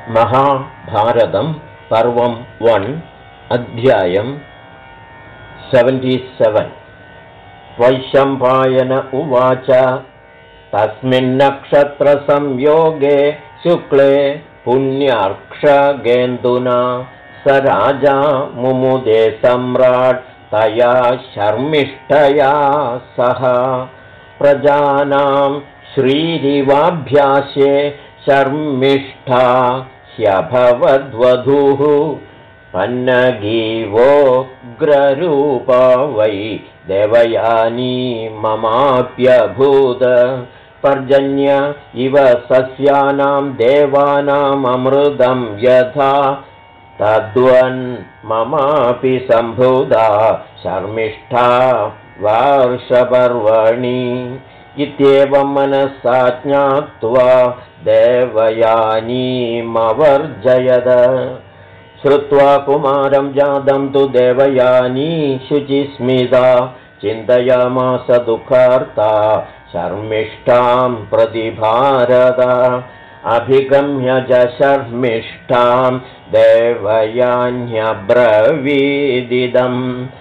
महाभारतं पर्वं 1 अध्यायं 77। वैशम्पायन उवाच तस्मिन्नक्षत्रसंयोगे शुक्ले पुण्यार्क्षगेन्दुना स राजा मुमुदे सम्राट् तया शर्मिष्ठया सह प्रजानां श्रीरिवाभ्यासे शर्मिष्ठा ह्यभवद्वधूः पन्नगीवोग्ररूपा वै देवयानी ममाप्यभूत् पर्जन्य इव सस्यानां देवानाममृतं यथा तद्वन् ममापि सम्भुधा शर्मिष्ठा वर्षपर्वणि इत्येवं मनसा ज्ञात्वा देवयानीमवर्जयद श्रुत्वा कुमारं जातं तु देवयानी शुचिस्मिता चिन्तयामास दुःखार्ता शर्मिष्ठां प्रति भारत अभिगम्य च शर्मिष्ठां देवयान्यब्रवीदिदं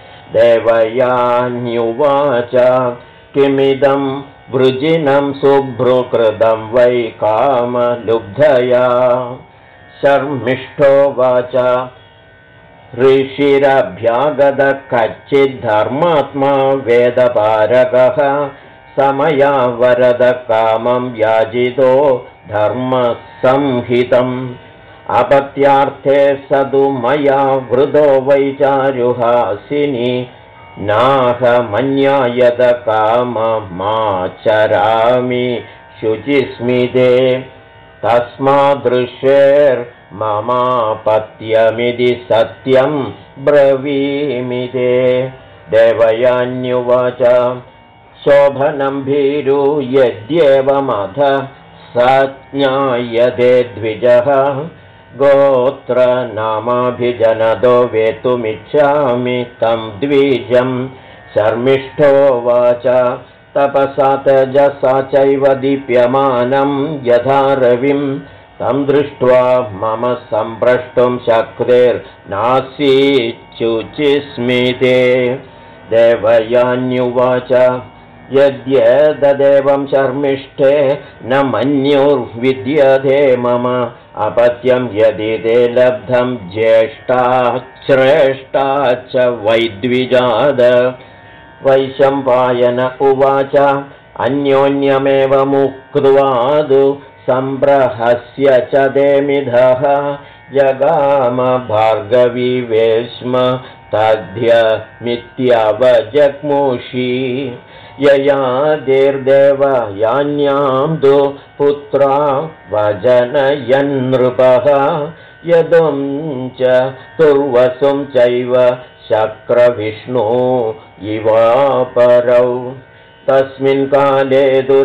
देवयान्युवाच किमिदं वृजिनं शुभ्रुकृतं वै कामलुब्धया शर्मिष्ठोवाच ऋषिरभ्यागतः कच्चिद्धर्मात्मा वेदपारगः समया वरदकामं याजितो धर्मसंहितम् अपत्यार्थे सदु मया वृदो वैचारुहासिनी नाहमन्यायदकाममाचरामि शुचिस्मिते तस्मादृशेर्ममापत्यमिति सत्यं ब्रवीमिते देवयान्युवाच शोभनं भीरु यद्येवमथ स ज्ञायते द्विजः गोत्रनामाभिजनदो वेतुमिच्छामि तं द्विजं शर्मिष्ठोवाच तपसा तेजसा चैव दीप्यमानं यथा रविं तं दृष्ट्वा मम सम्प्रष्टुं शक्तिर्नासीच्युचिस्मिते देवयान्युवाच यद्येतदेवं शर्मिष्ठे न मन्युर्विद्यते मम अपत्यं यदि ते लब्धं ज्येष्ठा श्रेष्ठा च वैद्विजाद वैशम्पायन उवाच अन्योन्यमेव मुक्त्वादु सम्प्रहस्य च देमिधः जगाम भार्गवी वेश्म तद्यमित्यवजग्मुषी ययादिर्देवयान्यां दु पुत्रा वजनयन्नृपः यदुं च तुर्वसुं चैव शक्रविष्णु इवापरौ तस्मिन् काले तु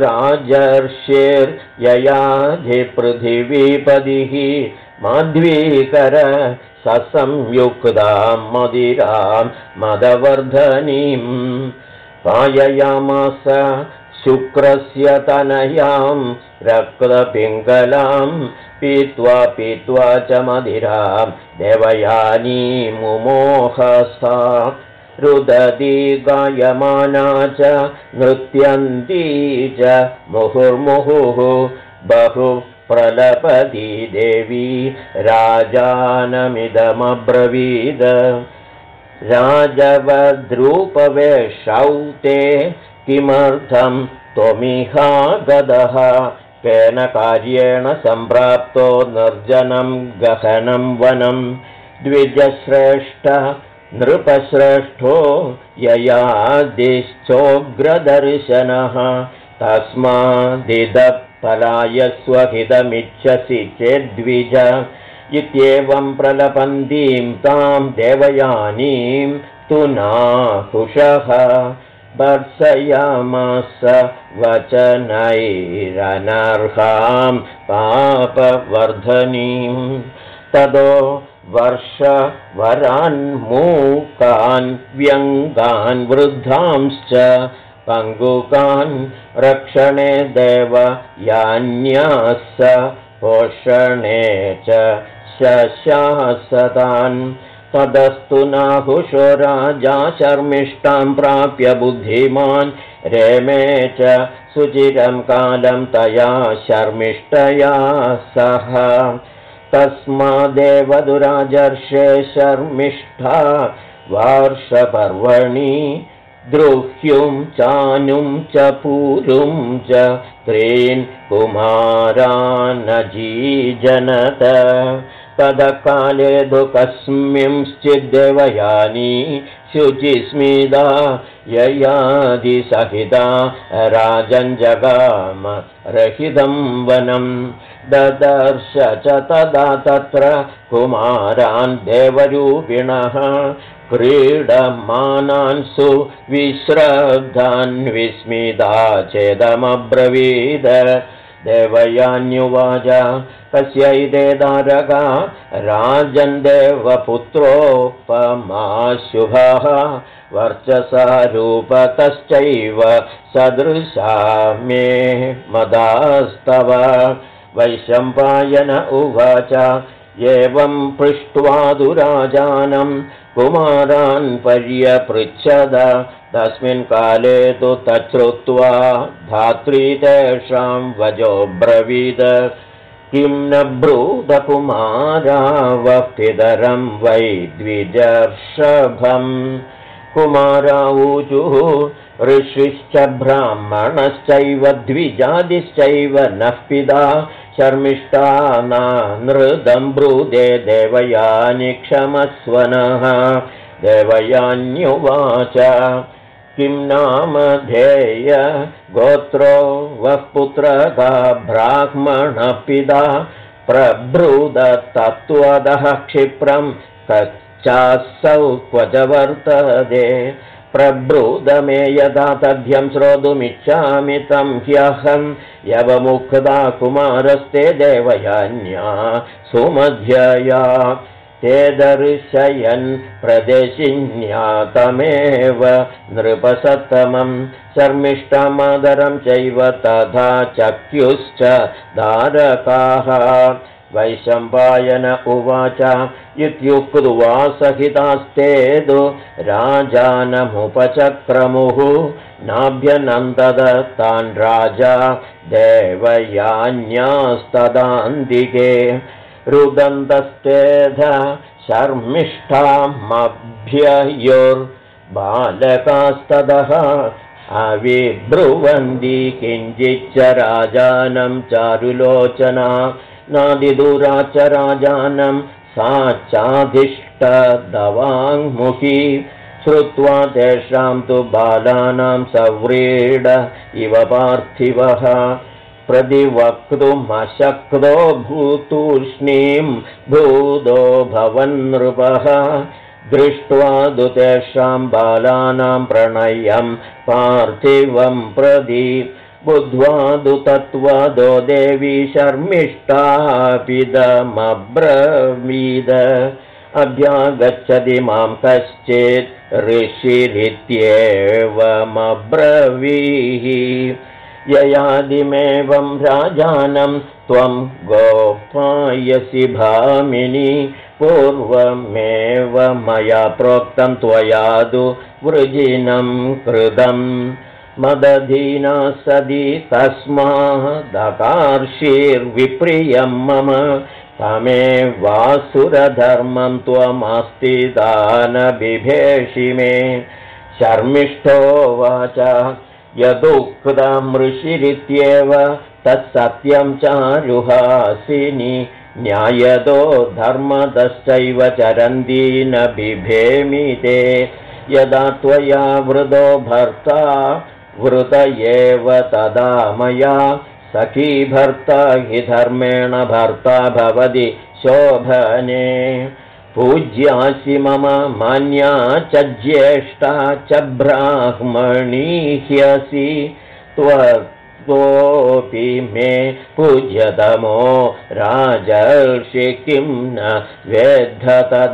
राजर्षिर्ययाधिपृथिवीपतिः माध्वीकर ससंयुक्तां मदिरां मदवर्धनीं पाययामास शुक्रस्य तनयां रक्तपिङ्गलां पीत्वा च मदिरां देवयानी मुमोहसा रुदती गायमाना च नृत्यन्ती च मुहुर्मुहुः बहु प्रलपति देवी राजानमिदमब्रवीद राजवद्रूपवेशौ ते किमर्थं त्वमिहागतः केन कार्येण सम्प्राप्तो निर्जनं गहनं वनं द्विजश्रेष्ठ नृपश्रेष्ठो ययादिश्चोग्रदर्शनः तस्मादिदः पलायस्वहितमिच्छसि चेद्विज इत्येवं प्रलपन्तीं तां देवयानीं तु नाहुषः भर्त्सयामास वचनैरनर्हां पापवर्धनीं ततो वर्षवरान्मूकान् व्यङ्गान् वृद्धांश्च पङ्गुकान् रक्षणे देवयान्याः पोषणे च शशासतान् तदस्तु नाहुषो राजा शर्मिष्ठां प्राप्य बुद्धिमान् रेमे च सुचिरं कालं तया शर्मिष्ठया सह तस्मादेव दुराजर्षे शर्मिष्ठा वार्षपर्वणि द्रुह्युं चानुं च पूरुं च त्रीन् कुमारानजीजनत तदकाले तु कस्मिंश्चिद्देवयानी शुचिस्मिता ययादिसहिता राजञ्जगाम रहितं वनं ददर्श च तदा तत्र कुमारान् देवरूपिणः क्रीडमानान् सुविश्रद्धान् विस्मिता चेदमब्रवीद देवयान्युवाच कस्यैते तारका राजन् देवपुत्रोपमाशुभः वर्चसा रूपतश्चैव सदृशा मे मदास्तव वैशम्पायन उवाच एवं पृष्ट्वा दुराजानं कुमारान् पर्यपृच्छद तस्मिन् काले तु तच्छ्रुत्वा धात्री तेषां वजोब्रवीद किं न ब्रूतकुमारा वक्तिधरं वै द्विजर्षभम् कुमाराऊचुः ऋषिश्च ब्राह्मणश्चैव द्विजादिश्चैव नः पिता शर्मिष्ठा नृदं ब्रूते देवयानि क्षमस्वनः देवयान्युवाच किं नाम ध्येय गोत्रो वः पुत्रका ब्राह्मणः पिता प्रब्रूदतत्त्वदः क्षिप्रं कच्चासौ क्व च वर्तते प्रब्रूदमे यदा तथ्यं श्रोतुमिच्छामि तं ह्यहं यवमुक्ता कुमारस्ते देवयान्या सुमध्यया ते दर्शयन् प्रदेशिन्या तमेव नृपसत्तमं शर्मिष्ठमादरं चैव तथा चक्युश्च दारकाः वैशम्पायन उवाच इत्युक्त्वा सहितास्तेदु राजानमुपचक्रमुः नाभ्यनन्दद तान् राजा देवयान्यास्तदान्तिके रुदन्तस्तेध शर्मिष्ठामभ्ययोर्बालकास्ततः अविब्रुवन्ति किञ्चिच्च राजानं चारुलोचना नादिदूरा च राजानं सा चाधिष्ठदवाङ्मुखी श्रुत्वा तेषां तु बालानां सव्रीड इव पार्थिवः प्रतिवक्तुमशक्तो भूतूष्णीं भूतो भवन्नृपः दृष्ट्वा तु तेषां बालानां प्रणयं पार्थिवं प्रति बुद्ध्वा तु तत्त्वदो देवी शर्मिष्ठापिदमब्रवीद अभ्यागच्छति मां कश्चित् ऋषिरित्येवमब्रवीः ययादिमेवं राजानं त्वं गोपायसि भामिनी पूर्वमेव मया प्रोक्तं त्वया तु वृजिनं कृतं मदधीना सदी तस्मादकार्षीर्विप्रियं मम तमेवासुरधर्मं त्वमास्तिदान बिभेषि मे शर्मिष्ठोवाच यदुक्तं ऋषिरित्येव तत्सत्यं चारुहासिनी न्यायदो धर्मदश्चैव चरन्ति न बिभेमि ते यदा त्वया वृतो भर्ता वृत एव तदा मया सखी भर्ता हि धर्मेण भर्ता भवति शोभने पूज्यासि मम मान्या च ज्येष्ठा च ब्राह्मणी ह्यसि त्वोऽपि मे पूज्यतमो राजर्षि किं न वेद्ध तद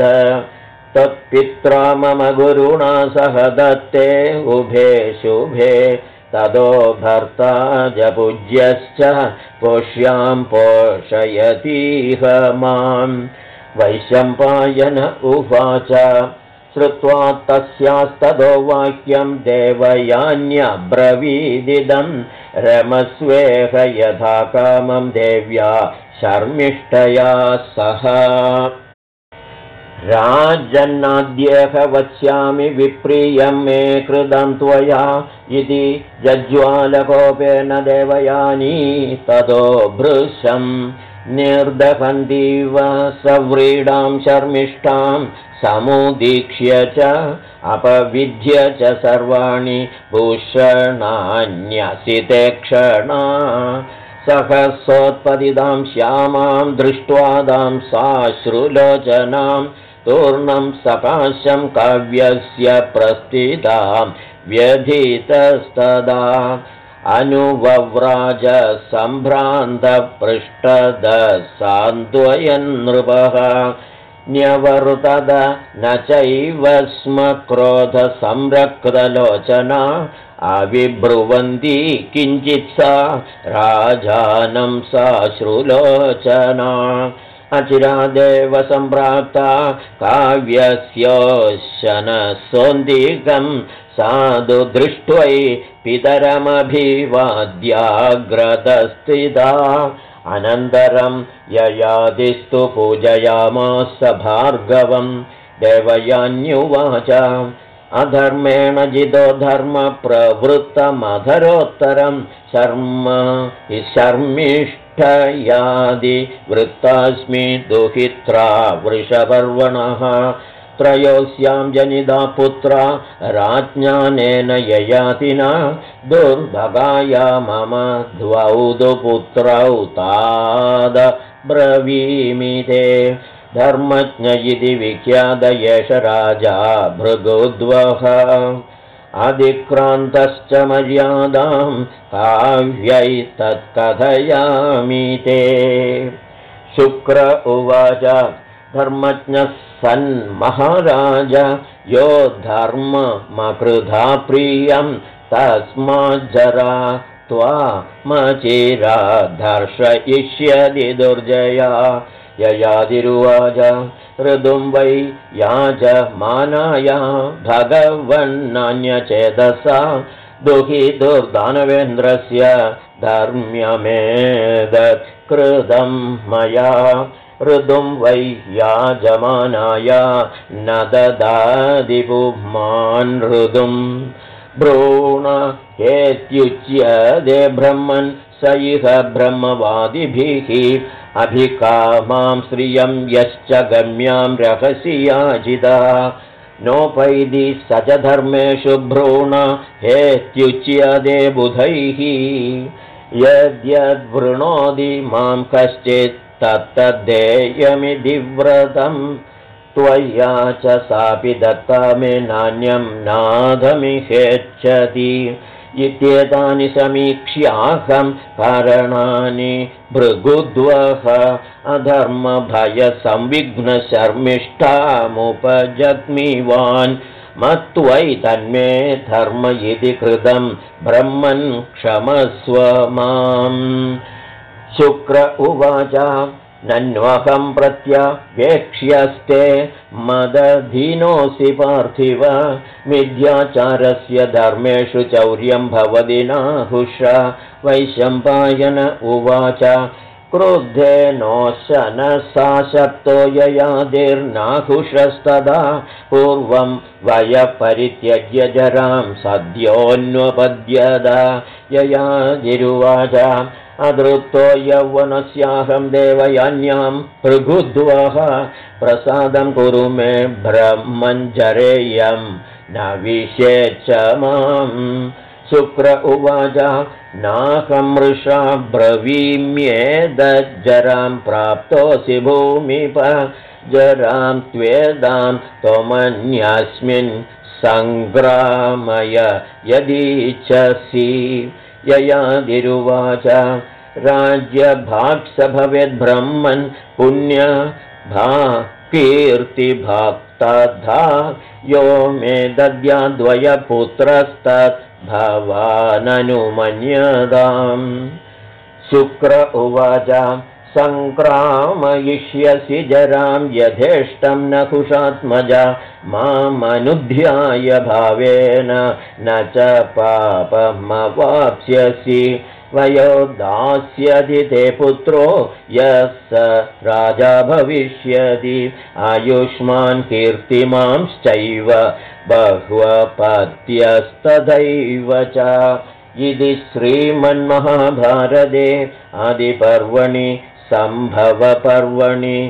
तत्पित्रा मम गुरुणा सह दत्ते उभे शुभे ततो भर्ता च पूज्यश्च पोष्यां पोषयतीह मां। वैशम्पायन उवाच श्रुत्वा तस्यास्ततो वाक्यं देवयान्यब्रवीदिदं रमस्वेह यथा कामं देव्या शर्मिष्ठया सह। राजन्नाद्येह वक्ष्यामि विप्रियं मे कृतं त्वया इति जज्ज्वालकोपेन देवयानी ततो भृशं निर्दहन्तीव सव्रीडां शर्मिष्ठां समुदीक्ष्य च अपविद्य च सर्वाणि भूषणान्यसिते क्षणा। सहसोत्पतितां श्यामां दृष्ट्वा तां साश्रुलोचनां तूर्णं सकाशं काव्यस्य प्रस्थितां व्यथितस्तदा अनुवव्राज सम्भ्रान्तपृष्ठदसान्द्वयन् नृपः न्यवर्तत न चैव स्म क्रोधसंरक्तलोचना अविब्रुवन्ती किञ्चित् सा राजानं साश्रुलोचना अचिरादेव सम्प्राप्ता काव्यस्योशनसोन्दिकं साधु दृष्ट्वै पितरमभिवाद्याग्रदस्थिता अनन्तरं ययादिस्तु पूजयामास भार्गवं देवयान्युवाच अधर्मेण जितो धर्मप्रवृत्तमधरोत्तरं शर्मिष्ठयादि वृत्तास्मि दुहित्रा वृषपर्वणः त्रयोस्यां जनिता पुत्रा राज्ञानेन ययातिना दुर्भगाया मम द्वौ पुत्रौ ताद ब्रवीमि ते धर्मज्ञ इति विख्यात एष राजा भृगुद्वः अधिक्रान्तश्च मर्यादां काव्यैतत्कथयामि ते। शुक्र उवाच धर्मज्ञः सन् महाराज यो धर्ममकृधा प्रियं तस्माज्जरा त्वामचिरा दर्शयिष्यति दुर्जया। ययातिरुवाच ऋतुं वै याजमानाय भगवन्नान्यचेतसा दुहितुर्दानवेन्द्रस्य धर्म्यमेतत् कृतं मया। ऋतुं वै याजमानाय न ददाति पुमान् ऋतुं भ्रूण हेत्युच्यते ब्रह्मन् स इह ब्रह्मवादिभिः अभिकामां श्रियं यश्च गम्यां रहसि याचिता नोपैति स च धर्मेषु भ्रूण हेत्युच्यते बुधैः। यद्यद्वृणोति मां कश्चित् तत्तद्देयमिति व्रतं त्वया च सापि दत्ता मे नान्यं नाधमिहेच्छति। इत्येतानि समीक्ष्याहं कारणानि भृगुद्वः अधर्मभयसंविघ्नशर्मिष्ठामुपजग्मिवान् मत्वै तन्मे धर्म इति कृतं ब्रह्मन् क्षमस्व माम्। शुक्र उवाच नन्वहं प्रत्यवेक्ष्यस्ते मदधीनोऽसि पार्थिव मिथ्याचारस्य धर्मेषु चौर्यं भवति नाहुष। वैशम्पायन उवाच क्रुद्धेनोशनसा शक्तो ययातिर्नाहुषस्तदा पूर्वं वयपरित्यज्य जरां सद्योऽन्वपद्यत। ययातिरुवाच अदृप्तो यौवनस्याहं देवयान्यां भृगुद्वः प्रसादं कुरु मे ब्रह्मञ्जरेयं न विषेच्छ माम्। शुक्र उवाच नाहं मृषा ब्रवीम्येदज्जरां प्राप्तोऽसि भूमिप जरां त्वेदां त्वमन्यस्मिन् सङ्ग्रामय यदीच्छसि। ययातिरुवाच राज्यभाक्स भवेद्ब्रह्मन् पुण्यभाकीर्तिभाक्तधा यो मे दद्याद्वयपुत्रस्तद् भवाननुमन्यताम्। शुक्र उवाच सङ्क्रामयिष्यसि जरां यथेष्टं नहुषात्मज मामनुध्याय भावेन न च पापमवाप्स्यसि वयो दास्यति ते पुत्रो यः स राजा भविष्यति आयुष्मान् कीर्तिमांश्चैव बह्वपत्यस्तथैव च। इति श्रीमन्महाभारते आदिपर्वणि सम्भवपर्वणि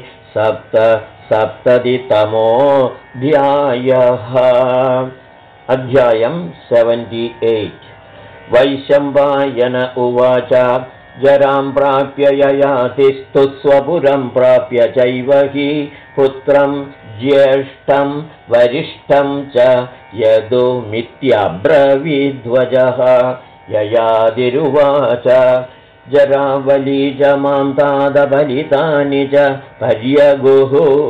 सप्ततितमोऽध्यायः। अध्यायं 78। वैशम्पायन उवाच जरां प्राप्य ययातिस्तु स्वपुरं प्राप्य चैव हि पुत्रं ज्येष्ठं वरिष्ठं च यदुमित्यब्रवीध्वजः। ययादिरुवाच जरावली च मां तादफलितानि च पर्यगुः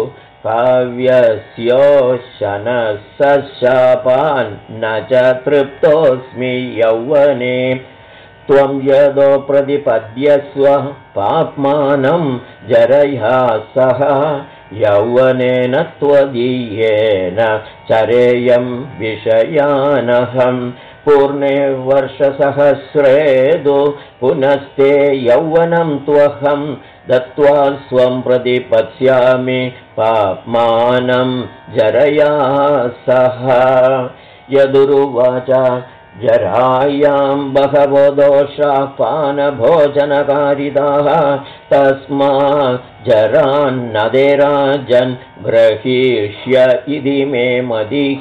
काव्यस्योशनः शापान् न च तृप्तोऽस्मि यौवने त्वं यदो प्रतिपद्यस्व पाप्मानं जरया सह यौवनेन त्वदीयेन चरेयं विषयानहं पूर्णे वर्षसहस्रेदु पुनस्ते यौवनं त्वहं दत्त्वा स्वं प्रतिपत्स्यामि पाप्मानं जरया सह। यदुरुवाच जरायां बहवो दोषाः पानभोजनकारिताः तस्मात् जरान्नदे राजन् ग्रहीष्य इति मे मतिः।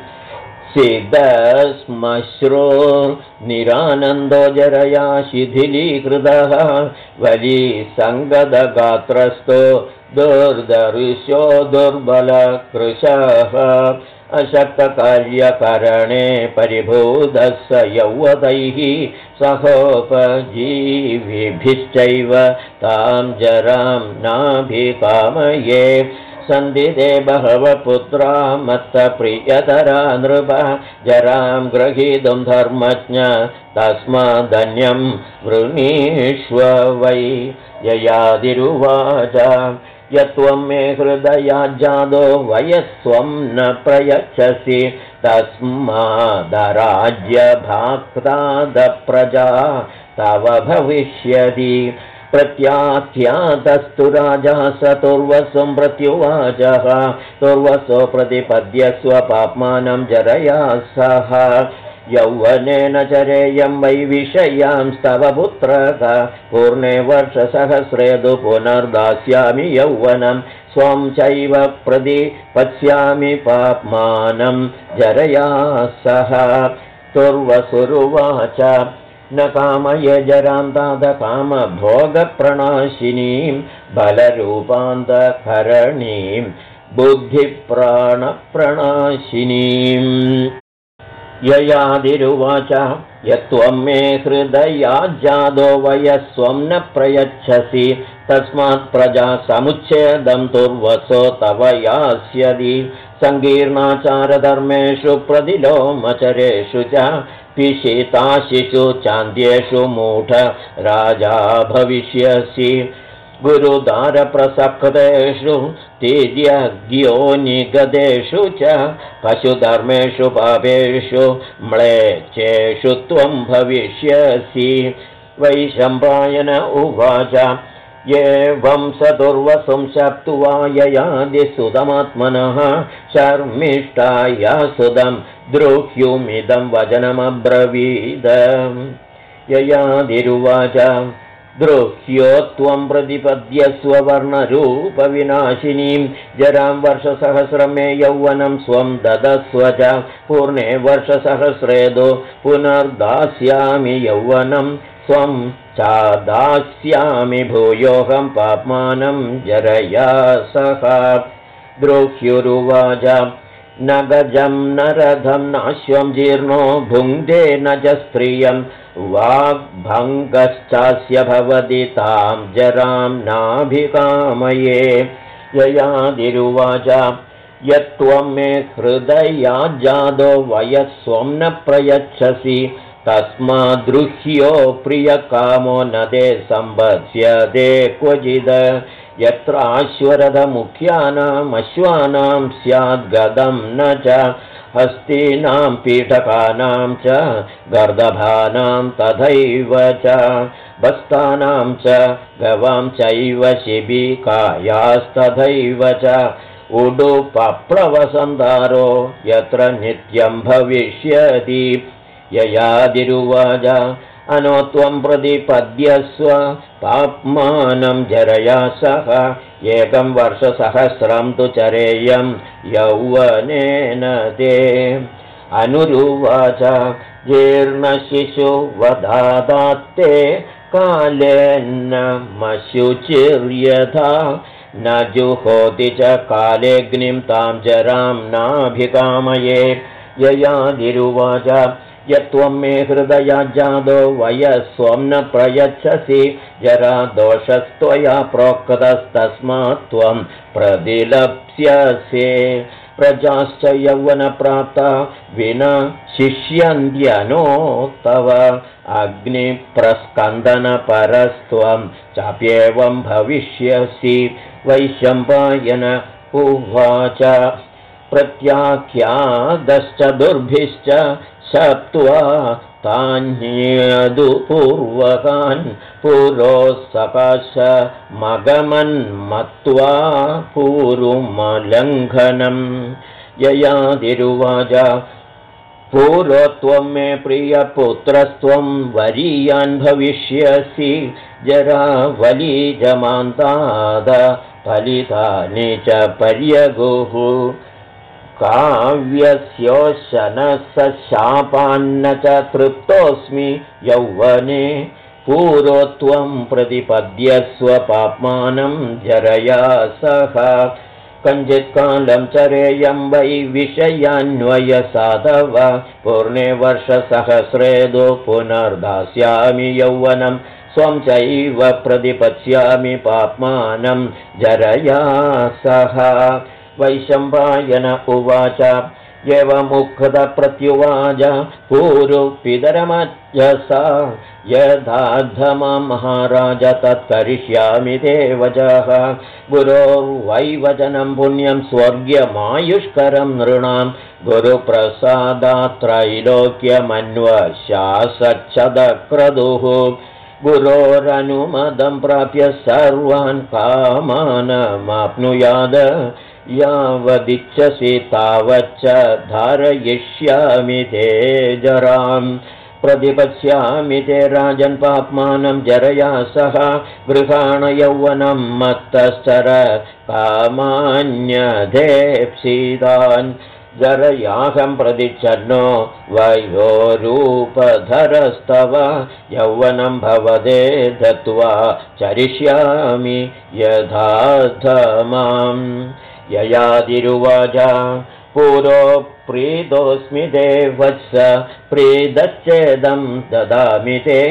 सिद्धश्मश्रुर्निरानन्दो जरया शिथिलीकृतः वलीसङ्गदगात्रस्थो दुर्दर्शो दुर्बलकृशः अशक्तकार्यकरणे परिभूतः स यौवतैः सहोपजीविभिश्चैव तां जरां नाभिकामये। सन्दिते बहवः पुत्रा मत्तप्रियतरा नृप जरां ग्रहीतुं धर्मज्ञ तस्मादन्यं वृणीष्व वै। ययादिरुवाच यत्त्वं मे हृदयाज्जातो वयस्त्वं न प्रयच्छसि तस्मादराज्यभाक्तादप्रजा तव भविष्यति। प्रत्याख्यातस्तु राजा स तुर्वसुं प्रत्युवाचः तुर्वसो प्रतिपद्यस्व पाप्मानं जरया सह यौवनेन चरेयं वै विषयांस्तव पुत्रक पूर्णे वर्षसहस्रेदु पुनर्दास्यामि यौवनं स्वं चैव प्रतिपत्स्यामि पाप्मानं जरया सह। तुर्वसुरुवाच न कामये जरां तात कामभोगप्रणाशिनीं बलरूपान्तकरणीं बुद्धिप्राणप्रणाशिनीम्। ययादिरुवाच यत्त्वं मे हृदयाज्जातो वयस्त्वं न प्रयच्छसि तस्मात् प्रजा समुच्छेदं तुर्वसो तव यास्यति। सङ्कीर्णाचारधर्मेषु प्रतिलोमचरेषु च पिशिताशिषु चान्द्येषु मूढ राजा भविष्यसि। गुरुदारप्रसक्तेषु तिर्यग्योनिगतेषु च पशुधर्मेषु पापेषु म्लेच्छेषु त्वं भविष्यसि। वैशम्पायन उवाच एवं स तुर्वसुं शप्त्वा ययादिसुतमात्मनः शर्मिष्ठाया सुतं द्रुह्युमिदं वचनमब्रवीद। ययादिरुवाच द्रुह्यो त्वं प्रतिपद्यस्व वर्णरूपविनाशिनीं जरां वर्षसहस्रं मे यौवनं स्वं ददस्व च पूर्णे वर्षसहस्रेदो पुनर्दास्यामि यौवनं स्वं चादास्यामि भूयोऽहं पाप्मानं जरया सह। द्रुह्युरुवाच न गजं न रथं नाश्वं जीर्णो भुङ्क्ते न च स्त्रियं वाग्भङ्गश्चास्य भवति तां जरां नाभिकामये। ययादिरुवाच यत्त्वं मे हृदयाज्जादो वयस्स्वं न प्रयच्छसि तस्माद्रुह्यो प्रियकामो न ते सम्पत्स्यते क्वचिद् यत्र अश्वानां स्याद्गदं न च हस्तीनां पीठकानां च गर्दभानां तथैव च बस्तानां च गवां चैव शिबिकायास्तथैव च उडुपप्लवसन्धारो यत्र नित्यं भविष्यति ययादिरुवाच अनो त्वं प्रतिपद्यस्व पाप्मानं जरया सह एकं वर्षसहस्रं तु चरेयं यौवनेन ते अनुरुवाच जीर्णशिशुवधादात्ते कालेन मशुचिर्यथा न जुहोति च कालेऽग्निं तां जरां नाभिकामये ययादिरुवाच यत्त्वं मे हृदयाज्जादो वयस्स्वं न प्रयच्छसि जरा दोषस्त्वया प्रोक्तस्तस्मात् त्वं प्रतिलप्स्यसे प्रजाश्च यौवनप्राप्ता विना शिष्यन्त्यनो तव अग्निप्रस्कन्दनपरस्त्वं चाप्येवं भविष्यसि वैशम्पायन उवाच प्रत्याख्यादश्च दुर्भिश्च सप्त्वा तान्यदुपूर्वकान् पुरोत्सकाश मगमन्मत्वा पूरुमलङ्घनम् ययादिरुवाच पूर्वत्वं मे प्रियपुत्रस्त्वं वरीयान् भविष्यसि जरावलीजमान्ताद फलितानि च पर्यगुः काव्यस्योशनसशापान्न च तृप्तोऽस्मि यौवने पूर्वत्वं प्रतिपद्यस्व पाप्मानं जरया सह कञ्चित्कालं चरेयं वै विषयान्वयसाधव पूर्णे वर्षसहस्रेदु पुनर्दास्यामि यौवनं स्वं चैव प्रतिपत्स्यामि पाप्मानं जरया सह वैशम्पायन उवाच एवमुक्तप्रत्युवाच पूरुपितरमज्जसा यथाधमा महाराज तत्करिष्यामि ते वचः गुरोर्वैवचनं पुण्यं स्वर्ग्यमायुष्करं नृणां गुरुप्रसादात्रैलोक्यमन्वशासच्छदक्रदुः गुरोरनुमदं प्राप्य सर्वान् कामानमाप्नुयाद यावदिच्छसि तावच्च धारयिष्यामि ते जरां प्रतिपत्स्यामि ते राजन् पाप्मानं जरया सह गृहाण यौवनं मत्तश्चर कामान्यधेप्सितान् जरयाहं प्रतिच्छन्नो वयोरूपधरस्तव यौवनं भवदे दत्त्वा चरिष्यामि यथाधमाम् ययादिरुवाच पूरो प्रीतोऽस्मि ते वत्स प्रीतश्चेदं ददामि ते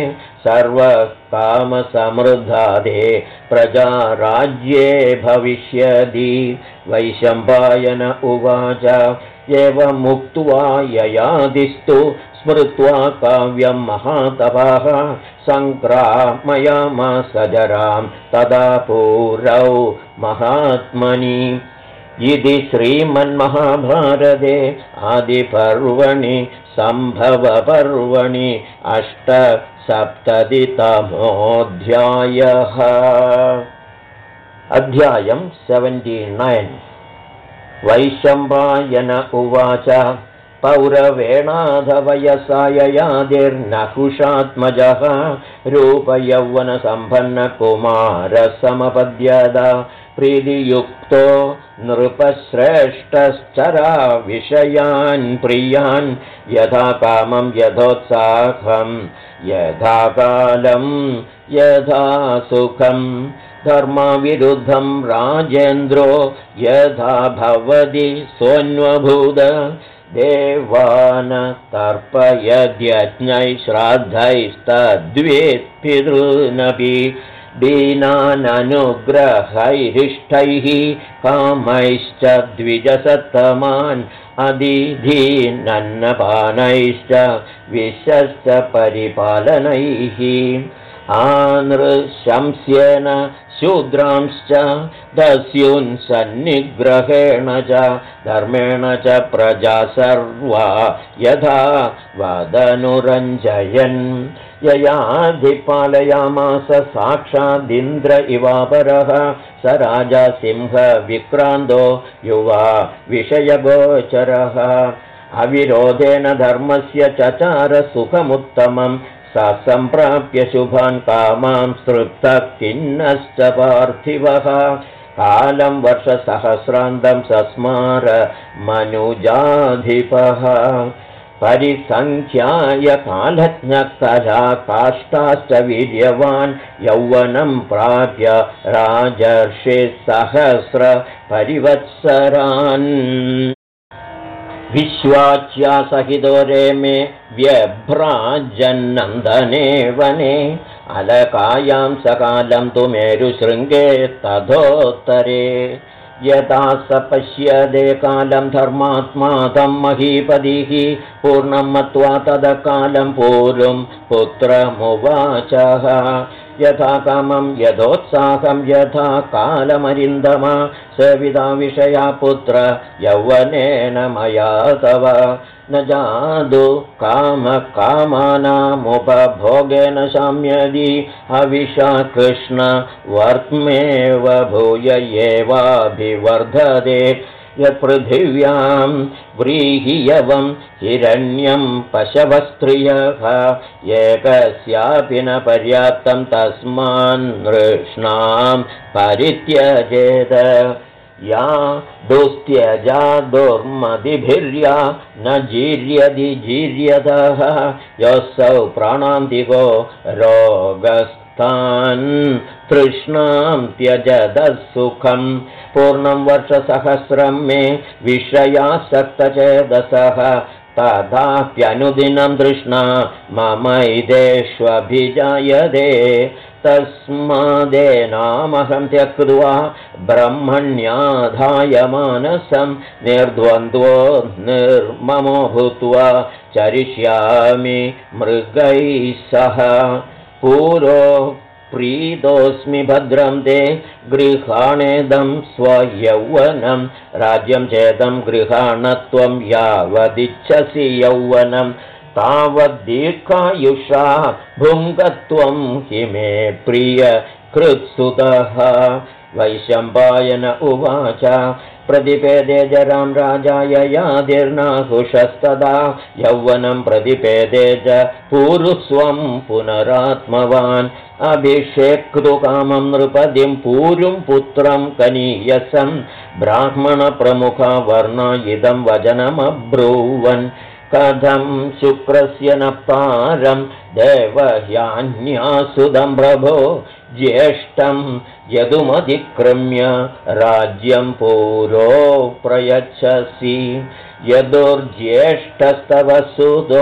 सर्वकामसमृद्धादे प्रजाराज्ये भविष्यति वैशम्पायन उवाच एवमुक्त्वा ययादिस्तु स्मृत्वा काव्यं महातपः सङ्क्रामयामास जरां तदा पूरौ महात्मनि इति श्रीमन्महाभारते आदिपर्वणि सम्भवपर्वणि 870तमोऽध्यायः। अध्यायं 79। वैशम्पायन उवाच पौरवेणाधवयसा ययादिर्नहुषात्मजः रूपयौवनसम्पन्नकुमारसमपद्यत प्रीतियुक्तो नृपश्रेष्ठश्चरा विषयान् प्रियान् यथा कामं यथोत्साहं यथा कालं यथा सुखं धर्मविरुद्धं राजेन्द्रो यथा भवति सोऽन्वभूत देवान् तर्पयद्यज्ञैः श्राद्धैस्तद्वेत्पितॄनपि दीनाननुग्रहैरिष्टैः कामैश्च द्विजसत्तमान् अदीधीनन्नपानैश्च विश्वश्च परिपालनैः आनृशंस्येन शूद्रांश्च दस्युन् सन्निग्रहेण च धर्मेण च प्रजा सर्वा यथा वदनुरञ्जयन् ययाधिपालयामास साक्षादिन्द्र इवापरः स राजा सिंहविक्रान्तो युवा विषयगोचरः अविरोधेन धर्मस्य चचार सुखमुत्तमं स सम्प्राप्य शुभान् कामां तृप्तः खिन्नश्च पार्थिवः कालं वर्षसहस्रान्तं सस्मार मनुजाधिपः परिसङ्ख्याय कालज्ञकला काष्ठाश्च वीर्यवान् यौवनं प्राप्य राजर्षिसहस्र परिवत्सरान् विश्वाच्यासहितो रेमे व्यभ्राजन्नन्दने वने अलकायां सकालं तु मेरुशृङ्गे तथोत्तरे यदा स पश्यदे कालं धर्मात्मा तं महीपतिः पूर्णं मत्वा तदकालं पूर्वं पुत्रमुवाचः यथा कामं यथोत्साहं यथा कालमरिन्दमा सेविता विषया पुत्र यौवनेन मया तव न जादु कामकामानामुपभोगेन शाम्यदि हविषा कृष्ण वर्त्मेव भूय एवाभिवर्धते यत्पृथिव्यां व्रीहियवं हिरण्यं पशवस्त्रियः एकस्यापि न पर्याप्तं तस्मान्नृष्णां परित्यजेत या दुस्त्यजा दुर्मदिभिर्या न जीर्यदि जीर्यतः योऽसौ प्राणान्तिको रोगस्तान् तृष्णां त्यजदः सुखं पूर्णं वर्षसहस्रं मे विषयासक्तचेतसः तथाप्यनुदिनं तृष्णा ममैदेष्वभिजायते तस्मादेनामहं त्यक्त्वा ब्रह्मण्याधाय मानसं निर्द्वन्द्वो निर्ममो भूत्वा चरिष्यामि मृगैः सह पूरो प्रीतोऽस्मि भद्रं ते गृहाणेदं स्वयौवनं राज्यं चेदं गृहाणत्वं यावदिच्छसि यौवनं तावद्दीर्घायुषा भुङ्गत्वं हि मे प्रिय कृत्सुतः वैशम्पायन उवाच प्रतिपेदे जरां राजाय यादिर्नाहुषस्तदा यौवनं प्रतिपेदे च पूरुस्वं पुनरात्मवान् अभिषेक्तु कामं नृपतिं पूरुं पुत्रं कनीयसं ब्राह्मणप्रमुखा वर्णा इदं वचनमब्रूवन् कथं शुक्रस्य न पारं देवह्यान्यासुदं प्रभो ज्येष्ठं यदुमतिक्रम्य राज्यं पुरो प्रयच्छसि यदुर्ज्येष्ठस्तव सुतो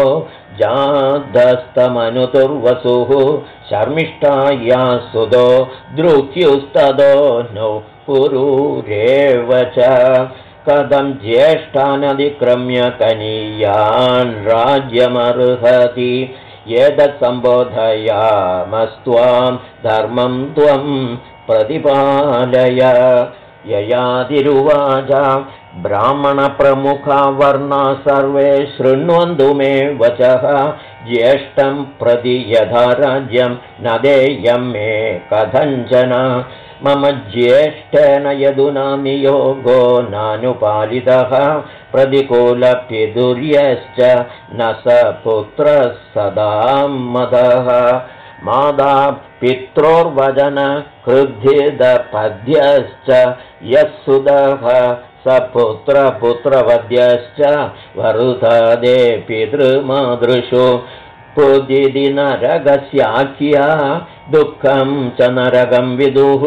जातस्तमनुतुर्वसुः शर्मिष्ठाया सुतो द्रुह्युस्तदो नो पुरुरेव च कथं ज्येष्ठानतिक्रम्य कनीयान् राज्यमर्हति एतत् सम्बोधयामस्त्वां धर्मं त्वं प्रतिपालय ययातिरुवाच ब्राह्मणप्रमुखा वर्णा सर्वे शृण्वन्तु मे वचः ज्येष्ठं प्रति यथा राज्यं न देयं मे कथञ्चन मम ज्येष्ठेन यदुना नियोगो नानुपालितः प्रतिकूलपितुर्यश्च न स पुत्रः सदा मदः माता पित्रोर्वचन क्रुद्धिदपद्यश्च यः सुतः स पुत्रपुत्रवद्यश्च वरुधदे पितृमातृषु पुदिति नरकस्याख्या दुःखं च नरकं विदुः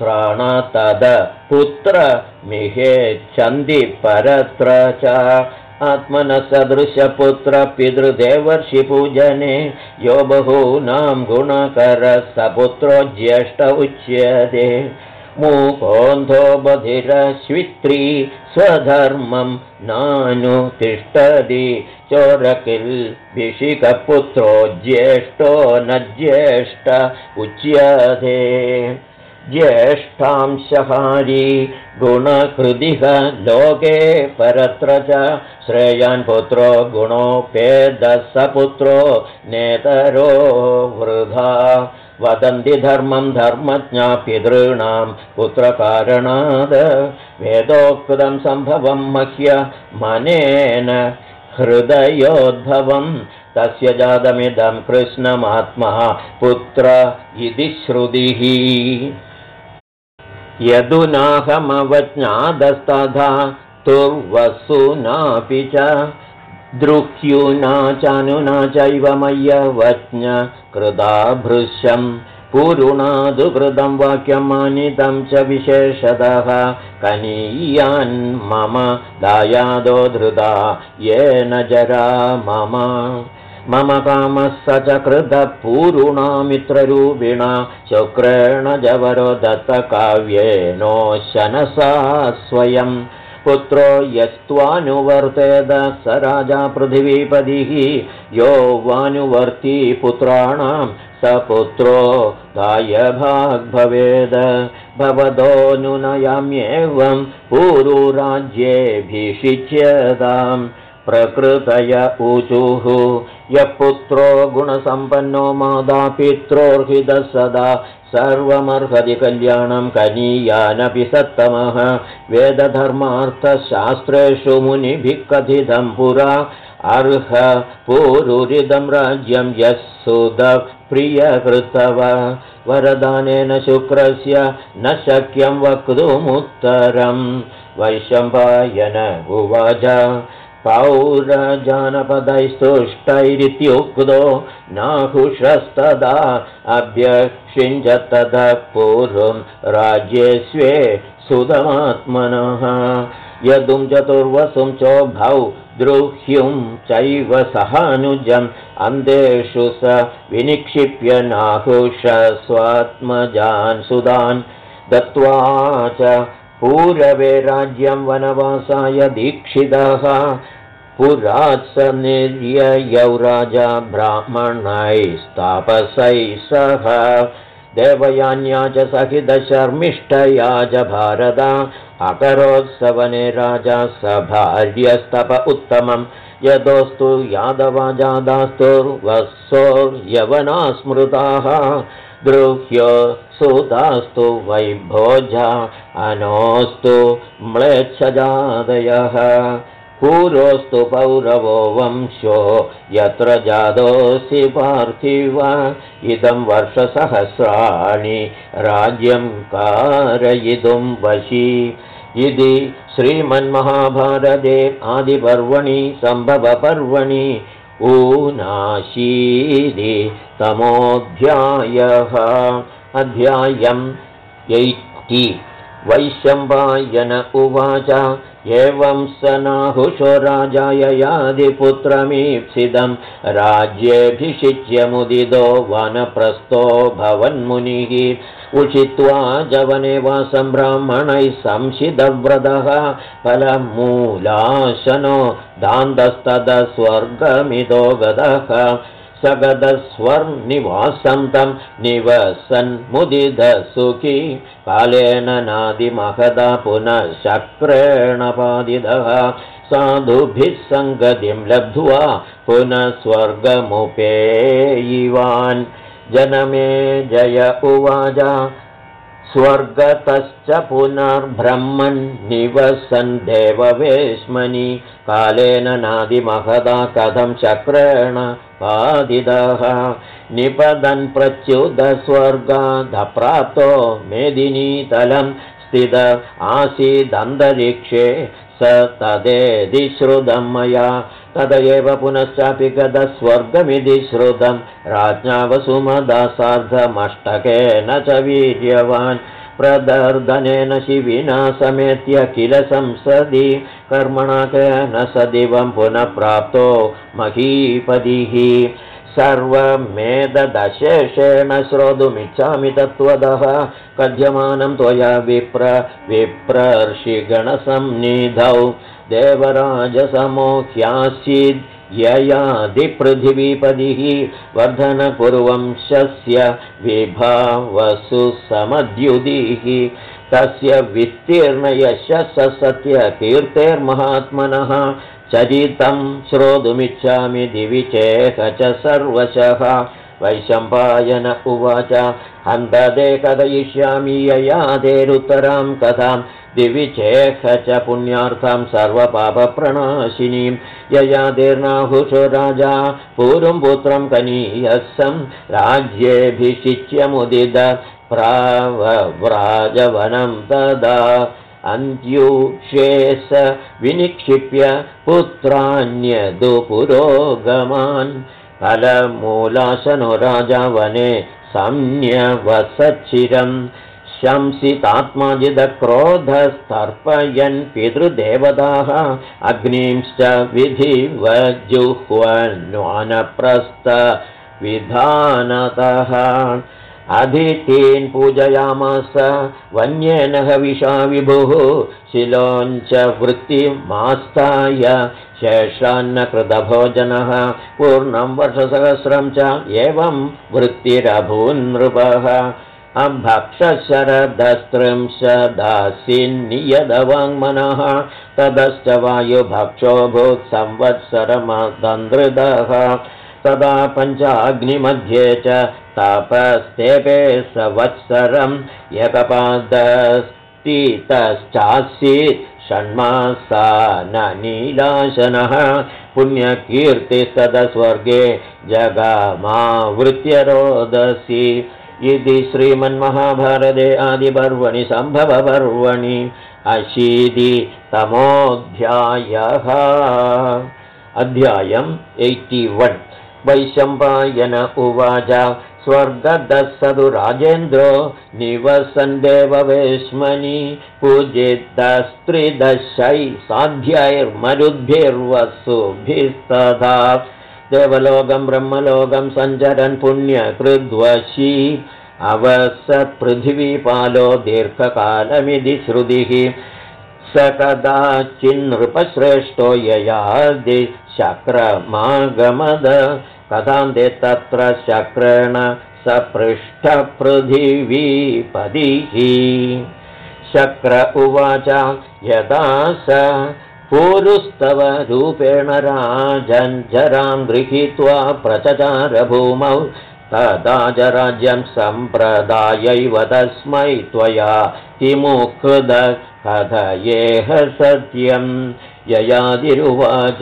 पुदस्त्राण तद पुत्र मिहेच्छन्ति परत्र च आत्मनः सदृशपुत्रपितृदेवर्षिपूजने यो बहूनां गुणकरः स पुत्रो ज्येष्ठ उच्यते मूकोऽन्धो बधिरश्वित्री स्वधर्मं नानुतिष्ठति चोरकिल्बिषिकपुत्रो ज्येष्ठो न ज्येष्ठ उच्यते ज्येष्ठांशहारी गुणकृदिः लोके परत्र च श्रेयान् पुत्रो गुणोपेदः स पुत्रो नेतरो वृथा वदन्ति धर्मं धर्मज्ञा पितॄणां पुत्रकारणाद् वेदोक्तं सम्भवं मह्य मनेन हृदयोद्भवं तस्य जातमिदं कृष्णमात्मा पुत्र इति श्रुतिः यदुनाहमवज्ञातस्तथा तुर्वसुनापि च द्रुह्युना चानुना चैव मय्यवज्ञ कृता भृश्यं पुरुणादु कृतं वाक्यं मानितं च विशेषतः कनीयान् मम दायादो धृता येन जरा मम कामः स च कृतः पूरुणा मित्ररूपिणा शुक्रेण जवरो दत्तकाव्येनोशनसा स्वयं पुत्रो यस्त्वानुवर्तेद स राजा पृथिवीपतिः यो वानुवर्ती पुत्राणां स पुत्रो दायभाग् भवेद भवदो नुनयाम्येवं पूरुराज्येऽभिषिच्यताम् प्रकृतय ऊचुः यः पुत्रो गुणसम्पन्नो मातापित्रोर्हितः सदा सर्वमर्हति कल्याणं कनीयानपि सत्तमः वेदधर्मार्थशास्त्रेषु मुनिभिः कथितं पुरा अर्ह पूरुरिदं राज्यं यः सुतप्रियकृतव वरदानेन शुक्रस्य न शक्यं वक्तुमुत्तरं वैशम्पायन उवाच पौरजानपदैस्तुष्टैरित्युक्तो नाहुषस्तदा अभ्यषिञ्चत्ततः पूर्वं राज्ये स्वे सुतमात्मनः यदुं चतुर्वसुं चोभौ द्रुह्युं चैव सहानुजम् अन्धेषु स विनिक्षिप्य नाहुष स्वात्मजान् सुदान् दत्त्वा च पूरवे राज्यं वनवासाय दीक्षितः पुरात् स निर्ययौ राजा ब्राह्मणैस्तापसैः सह देवयान्या च सहितशर्मिष्ठया च भारत अकरोत्सवने राजा स भार्यस्तप उत्तमं यदोस्तु यादवा जादास्तुर्वत्सोर्यवना स्मृताः द्रुह्यो सुतास्तु वैभोजा अनोस्तु म्लेच्छजादयः पूरोस्तु पौरवो वंशो यत्र जातोऽसि पार्थिव इदं वर्षसहस्राणि राज्यं कारयितुं वशी इति श्रीमन्महाभारते आदिपर्वणि सम्भवपर्वणि ऊनाशीतितमोऽध्यायः अध्यायं 80 वैशम्पायन उवाच एवं स नाहुषो राजाय यादिपुत्रमीप्सितं राज्येऽभिषिच्य मुदितो वनप्रस्थो भवन्मुनिः उषित्वा जवने वासं ब्राह्मणैः संशितव्रतः फलमूलाशनो दान्तस्ततः स्वर्गमितो गतः सगदस्वर्निवासं तं निवसन्मुदितः सुखी कालेन नादिमहदा पुनः शक्रेण पादितः साधुभिः सङ्गतिं लब्ध्वा पुनः स्वर्गमुपेयिवान् जनमे जय उवाच स्वर्गतश्च पुनर्ब्रह्मन् निवसन् देववेश्मनि कालेन नादिमहदा कथं चक्रेण पादितः निपदन् प्रच्युत स्वर्गादप्राप्तो मेदिनीतलं स्थित आसीदन्तरिक्षे स तदेदि श्रुतं मया तदेव पुनश्चापि गतस्वर्गमिति श्रुतं राज्ञा वसुमदा सार्धमष्टकेन च वीर्यवान् प्रदर्दनेन शिविना समेत्य किल संसदि कर्मणा केन स दिवं पुनः प्राप्तो महीपतिः सर्वमेतदशेषेण श्रोतुमिच्छामि तत्त्वतः कथ्यमानं त्वया विप्रर्षिगणसन्निधौ देवराजसमो ह्यासीद् ययादिपृथिवीपतिः वर्धनकुर्वंशस्य विभावसु समद्युदिः तस्य विस्तीर्णयशः सत्यकीर्तेर्महात्मनः चरितं श्रोतुमिच्छामि दिवि चेह च सर्वशः वैशम्पायन उवाच हन्तदे कथयिष्यामि ययादेरुत्तरां कथां दिवि चेह च पुण्यार्थं सर्वपापप्रणाशिनीं ययादेर्नाहुषो राजा पूर्वं पुत्रं कनीयसं राज्येऽभिषिच्यमुदित प्रावव्राजवनं तदा अन्त्यूषे स विनिक्षिप्य पुत्राण्यदु पुरोगमान् फलमूलाशनो राजा वने संन्यवसच्चिरम् शंसितात्माजिदक्रोधस्तर्पयन् पितृदेवताः अग्निंश्च विधिवज्जुह्वन्वानप्रस्थ विधानतः अदितीन् पूजयामास वन्येन हविषा विभुः शिलोञ्च वृत्तिमास्ताय शेषान्न कृतभोजनः पूर्णं वर्षसहस्रं च एवं वृत्तिरभून्नृपः अभक्षशरदस्त्रिंशदासीन्नियतवाङ्मनः ततश्च वायुभक्षोभूत् संवत्सरमदन्दृतः तदा पञ्चाग्निमध्ये च तपस्तेपे संवत्सरं एकपादस्थितश्चासीत् षण्मासाननीलाशनः पुण्यकीर्तिस्तदस्वर्गे जगामावृत्यरोदसी इति श्रीमन्महाभारते आदिपर्वणि सम्भवपर्वणि 80तमोऽध्यायः। अध्यायम् 81। वैशम्पायन उवाच स्वर्गदस्सदु राजेन्द्रो निवसन् देववेश्मनि पूजितस्त्रिदशै साध्यैर्मरुद्भिर्वसुभिस्तथा देवलोकं ब्रह्मलोकं सञ्चरन् पुण्यकृद्वशी अवसत्पृथिवीपालो दीर्घकालमिति श्रुतिः स कदाचिन्नृपश्रेष्ठो ययादि शक्रमागमद कथान्ते तत्र शक्रेण सपृष्ठपृथिवीपतिः शक्र उवाच यदा स पूरुस्तव रूपेण राजन् जरां गृहीत्वा प्रचचार भूमौ तदा च राज्यं सम्प्रदायैव तस्मै त्वया किमुक्द कथयेह सत्यं ययादिरुवाच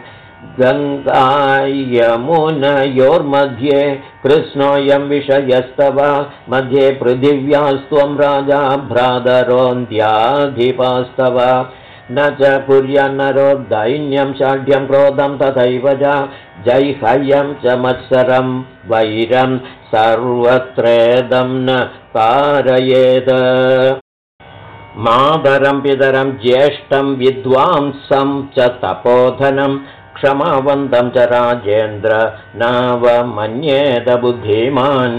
गङ्गायमुनयोर्मध्ये कृष्णोऽयं विषयस्तव मध्ये पृथिव्यास्त्वं राजा भ्रातरोऽन्त्याधिपास्तव न च कुर्यान्नरो दैन्यं शाढ्यं क्रोधं तथैव च जैहयं च मत्सरं वैरं सर्वत्रेदं न कारयेत् मातरं पितरं ज्येष्ठं विद्वांसं च तपोधनं क्षमावन्तं च राजेन्द्र नावमन्येत बुद्धिमान्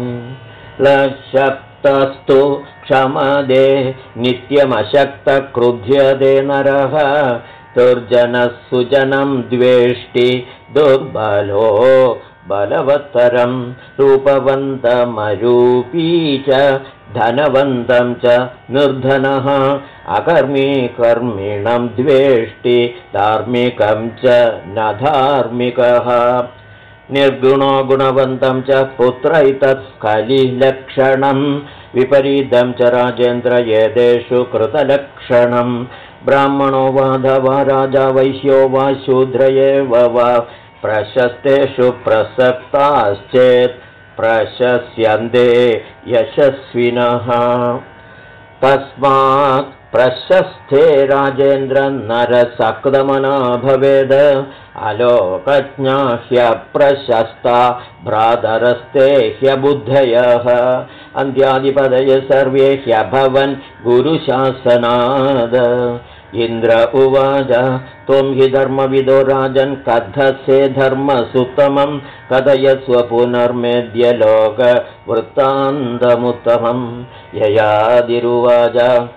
लशक्तस्तु क्षमदे नित्यमशक्तक्रुध्यते नरः दुर्जनः सुजनं द्वेष्टि दुर्बलो बलवत्तरं रूपवन्तमरूपी च धनवन्तं च निर्धनः अकर्मी कर्मिणं द्वेष्टि धार्मिकं च न धार्मिकः निर्गुणो गुणवन्तं च पुत्रैतत् स्खलिलक्षणं विपरीतं च राजेन्द्र एतेषु कृतलक्षणं ब्राह्मणो वाधवा राजा वैश्यो वा शूद्र एव वा प्रशस्तेषु प्रसक्ताश्चेत् प्रशस्यन्ते यशस्विनः तस्मात् प्रशस्ते राजेन्द्रनरसक्तमना भवेद् अलोकज्ञा ह्यप्रशस्ता भ्रातरस्ते ह्यबुद्धयः अन्त्यादिपदये सर्वे ह्यभवन् गुरुशासनाद् इन्द्र उवाच त्वं हि धर्मविदो राजन् कथसे धर्मसुत्तमं कथयस्व पुनर्मेद्य लोकवृत्तान्तमुत्तमम् ययादिरुवाच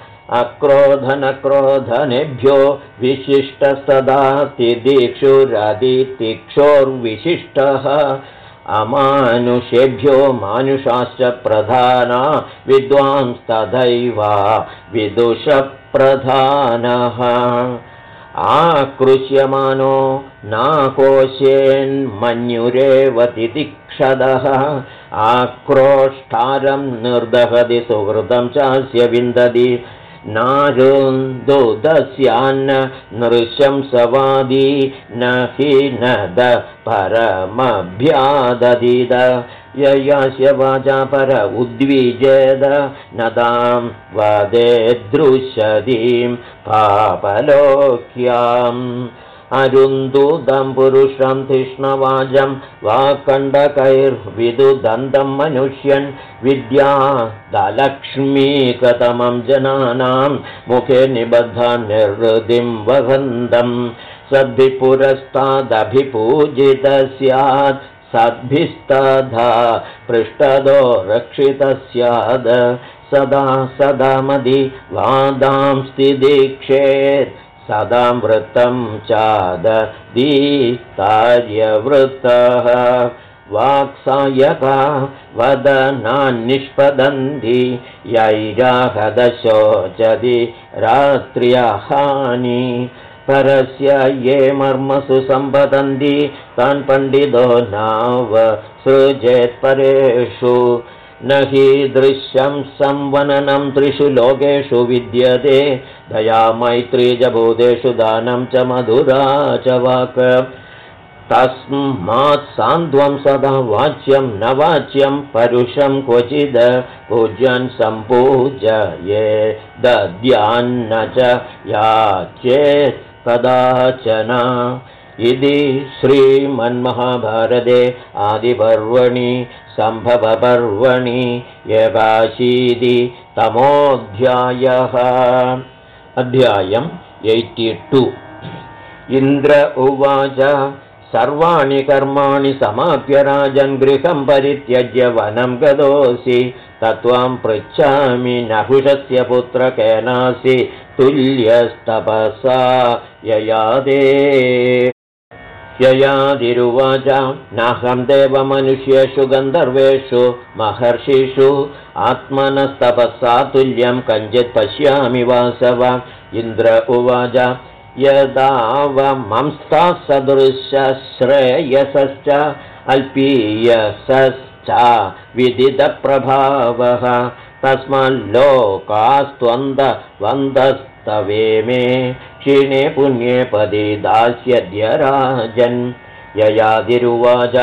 अक्रोधनक्रोधनेभ्यो विशिष्टस्तदा तिदिक्षुरदितिक्षोर्विशिष्टः अमानुषेभ्यो मानुषाश्च प्रधाना विद्वांस्तथैव विदुषप्रधानः आकृष्यमानो नाकोशेन्मन्युरेव तितिक्षदः आक्रोष्ठारं निर्दहति सुहृदं चास्य विन्दति नारुन्दुदस्यान्न नृशंसवादी न हि नद परमभ्यादधीद ययास्य वाचा पर उद्विजेद नदां वदेदृशदीं पापलोक्याम् अरुन्दुदं पुरुषं तिष्णवाजं वाकण्डकैर्विदुदन्तं मनुष्यन् विद्यादलक्ष्मीकतमं जनानां मुखे निबद्धां निर्हृदिं वहन्तं सद्भिपुरस्तादभिपूजितः स्यात् सद्भिस्तथा पृष्ठदो रक्षितः स्यात् सदा सदा मदि वादां स्थिदीक्षेत् सदा वृत्तं चादीतार्यवृत्तः वाक्सायका वदनान्निष्पदन्ति यैराहदशोचति रात्र्यहानि परस्य ये मर्मसु सम्पतन्ति तान् पण्डितो नावसृजेत् परेषु न हि दृश्यं संवननं त्रिषु लोकेषु विद्यते दया मैत्री च भूतेषु दानं च मधुरा च वाक् तस्मात् सान्त्वं सदा वाच्यं न वाच्यं परुषं क्वचिद् पूज्यन् सम्पूज्ये दद्यान्न च याचेत् कदाचन इति श्रीमन्महाभारते आदिपर्वणि सम्भवपर्वणि एकाशीतितमोऽध्यायः अध्यायम् 82 इन्द्र उवाच सर्वाणि कर्माणि समाप्य राजन् गृहं परित्यज्य वनं गतोऽसि तत्त्वां पृच्छामि नहुषस्य पुत्र केनासि तुल्यस्तपसा ययादे ययादिरुवाच नाहं देवमनुष्येषु गन्धर्वेषु महर्षिषु आत्मनस्तपसा तुल्यं कञ्चित् पश्यामि वासव इन्द्र उवाच यदावमंस्ताः सदृशश्रेयसश्च अल्पीयसश्च विदितप्रभावः तस्माल्लोकास्त्वन्दवन्दस्तवे मे क्षीणे पुण्ये पदे दास्यद्य राजन् ययादिरुवाच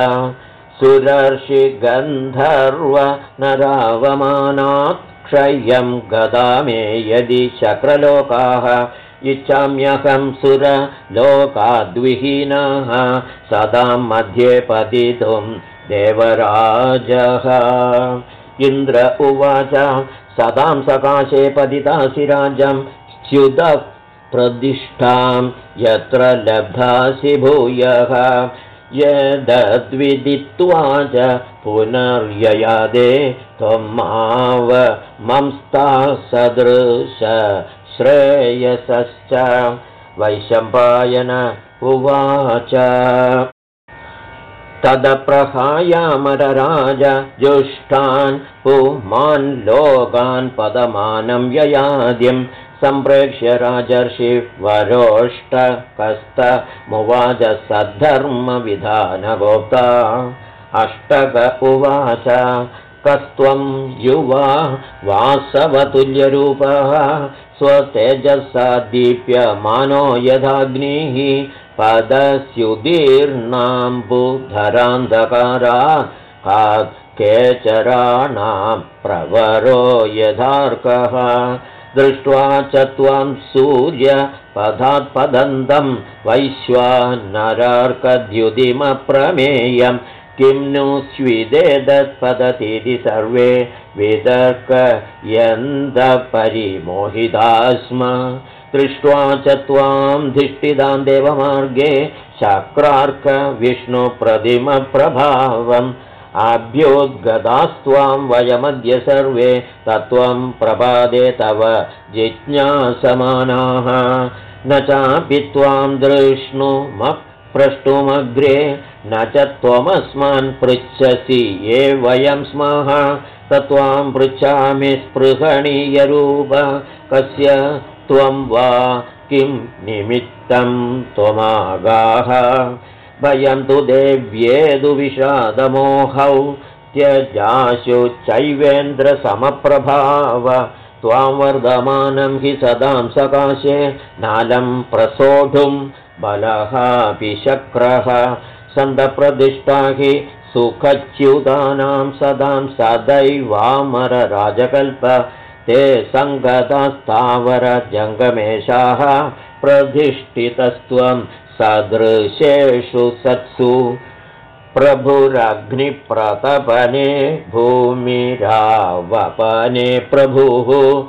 सुरर्षिगन्धर्व नरावमानात् क्षय्यं गदा मे यदि शक्रलोकाः इच्छाम्यहं सुरलोकाद्विहीनः सदा मध्ये पतितुं देवराजः इन्द्र उवाच सदां सकाशे पतितासि राजं च्युतः प्रतिष्ठां यत्र लब्धासि भूयः यदद्विदित्वा च पुनर्ययादे त्वं मावमंस्ताः सदृश श्रेयसश्च वैशम्पायन उवाच तदप्रहायामरराज जुष्टान् पुमान् लोकान् पदमानं ययादिं सम्प्रेक्ष्य राजर्षि वरोष्टकस्तमुवाच सद्धर्मविधानगोप्ता अष्टक उवाच कस्त्वं युवा वासवतुल्यरूपः स्वतेजसा दीप्यमानो यथाग्निः पदस्युदीर्णाम्बुधरान्धकारात् केचराणां प्रवरो यथार्कः दृष्ट्वा च त्वं सूर्यपदात्पदन्तं वैश्वानरार्कद्युतिमप्रमेयं किं नु स्विदेदत्पदतीति सर्वे वितर्कयन्तपरिमोहिता स्म दृष्ट्वा च त्वां धिष्ठितां देवमार्गे शक्रार्कविष्णुप्रतिमप्रभावम् आभ्योद्गतास्त्वां वयमद्य सर्वे तत्त्वं प्रपादे तव जिज्ञासमानाः न चापि त्वां दृष्णुमप्रष्टुमग्रे न च त्वमस्मान् पृच्छसि ये वयं स्मः तत्त्वां पृच्छामि स्पृहणीयरूप कस्य त्वं वा किं निमित्तं त्वमागाः वयं तु देव्येदु विषादमोहौ त्यजाशु चैवेन्द्रसमप्रभाव त्वां वर्धमानं हि सदां सकाशे नालं प्रसोढुं बलहापि शक्रः सन्दप्रदिष्टा हि सुखच्युतानां सदां सदैवामरराजकल्प ते सङ्गतास्तावरजङ्गमेशाः प्रतिष्ठितस्त्वं सदृशेषु सत्सु प्रभुरग्निप्रतपने भूमिरावपने प्रभुः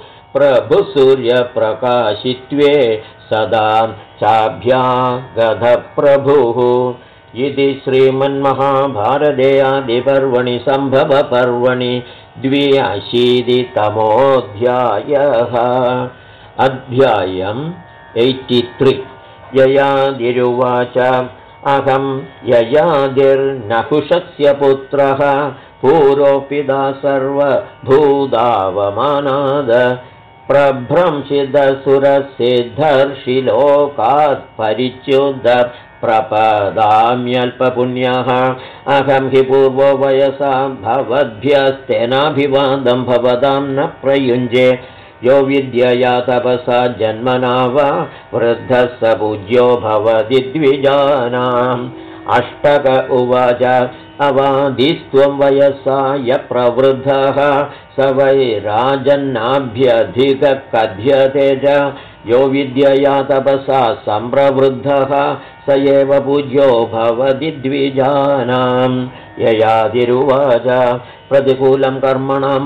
प्रभुसूर्यप्रकाशित्वे सदा चाभ्यागधप्रभुः इति श्रीमन्महाभारते आदिपर्वणि सम्भवपर्वणि 82तमोऽध्यायः अध्यायम् 83 ययादिरुवाच अहं ययादिर्नहुषस्य पुत्रः पूरोपिता सर्वभूतावमानाद प्रभ्रंशितसुरसिद्धर्षिलोकात् परिच्युत प्रपदाम्यल्पपुण्यः अहं हि पूर्वो वयसा भवद्भ्यस्तेनाभिवादं भवतां न प्रयुञ्जे यो विद्यया तपसा जन्मना वा वृद्धः स पूज्यो भवति द्विजानाम् अष्टक उवाच अवादिस्त्वं वयसा यप्रवृद्धः स वै राजन्नाभ्यधिककथ्यते च यो विद्यया तपसा सम्प्रवृद्धः स एव पूज्यो भवति द्विजानाम् ययादिरुवाच प्रतिकूलं कर्मणां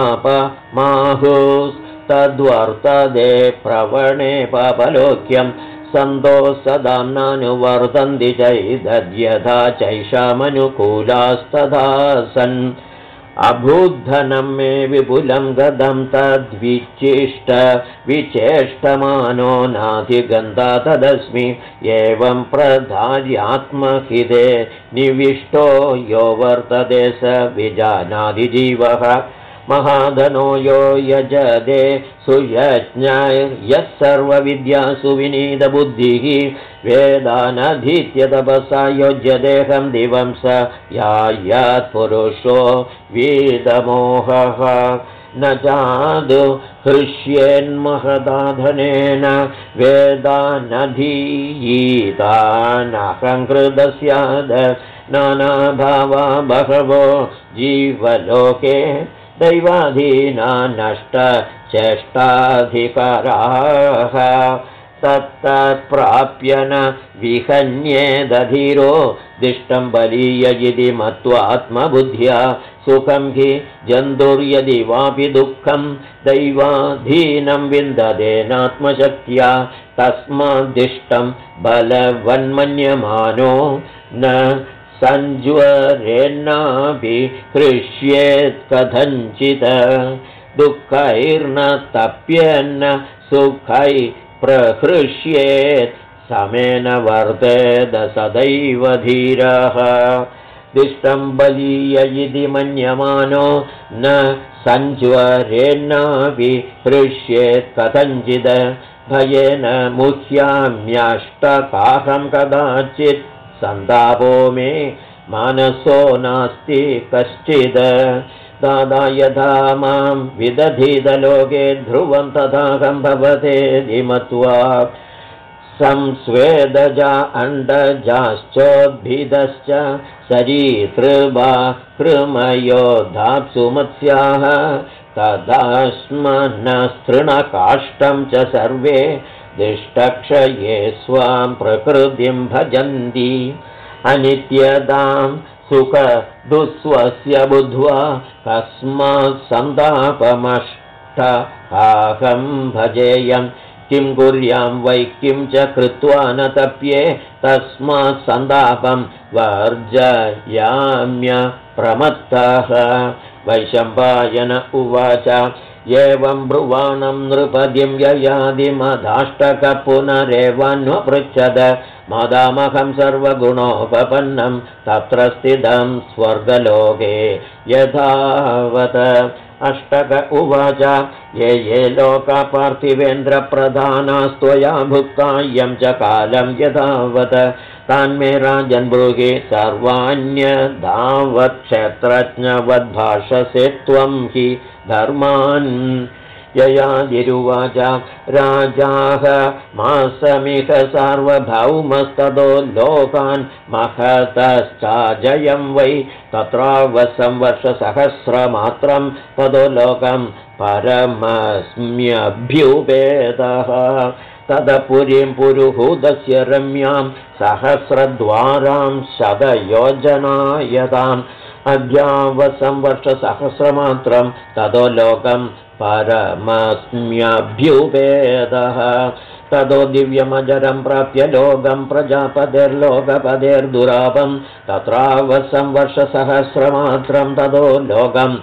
पापमाहुस्तद्वर्तते प्रवणे पापलोक्यं सन्तो सदाम्नानुवर्तन्ति चैदद्यथा चैषामनुकूलास्तथा सन् अभूद्धनं मे विपुलं गदं तद्विचिष्ट विचेष्टमानो नाधिगन्धा तदस्मि एवं प्रधार्यात्महिते निविष्टो यो वर्तते स विजानाति जीवः महाधनो यो यजते सुयज्ञाय यः सर्वविद्यासु विनीतबुद्धिः वेदानधीत्य तपसा योज्यदेहं दिवं स यायत्पुरुषो वीदमोहः न जादु हृष्येन्महदाधनेन वेदानधीयीतानहङ्कृतः स्यात् नानाभावा बहवो जीवलोके दैवाधीना नष्टचेष्टाधिकाराः तत्तत्प्राप्य न विहन्येदधीरो दिष्टं बलीय इति मत्वात्मबुद्ध्या सुखं हि जन्तुर्यदि वापि दुःखं दैवाधीनं विन्ददेनात्मशक्त्या तस्माद्दिष्टं बलवन्मन्यमानो न सञ्ज्वरेन्नापि हृष्येत् कथञ्चित् दुःखैर्न तप्यन्न सुखै प्रहृष्येत् समेन वर्तेद सदैव धीरः दिष्टं बलीय इति मन्यमानो न सञ्ज्वरेन्नापि हृष्येत् कथञ्चित् भयेन मुह्याम्यष्टकाहं कदाचित् सन्तापो मे मानसो नास्ति कश्चित् दादा यथा मां विदधीतलोके ध्रुवं तथाहं भवते मत्वा संस्वेदजा अण्डजाश्चोद्भिदश्च सरीतृभा कृमयोधाप्सु मत्स्याः तदाश्मनस्तृणकाष्ठं च सर्वे दिष्टक्षये स्वां प्रकृतिं भजन्ति अनित्यदां सुखदुःस्वस्य बुद्ध्वा कस्मात् सन्तापमष्टहाहं भजेयं किं कुर्यां वै किं च कृत्वा न तप्ये तस्मात् सन्तापं वर्जयाम्य प्रमत्तः वैशम्पायन उवाच एवं ब्रुवाणं नृपदिं ययादिमधाष्टक पुनरेवान्वपृच्छद मादामहं सर्वगुणोपपन्नं तत्र स्थितं स्वर्गलोके यथावत् अष्टक उवाच ये लोकपार्थिवेन्द्रप्रधानास्त्वया भुक्तायं च कालं यथावत् तान्मे राजन् ब्रूहि सर्वाण्यधावत्क्षेत्रज्ञवद्भाषसे त्वं हि धर्मान् ययादिरुवाच राजाः मासमिह सार्वभौमस्ततो लोकान् महतश्चाजयं वै तत्रावसंवर्षसहस्रमात्रं ततो लोकं परमस्म्यभ्युपेदः तदपुरीं पुरुहूदस्य रम्यां सहस्रद्वारां शतयोजनायताम् अद्यावसंवर्षसहस्रमात्रं ततो लोकं परमस्म्यभ्युपेदः ततो दिव्यमजरं प्राप्य लोकं प्रजापतिर्लोकपतिर्दुरापं तत्रावसंवर्षसहस्रमात्रं ततो लोकं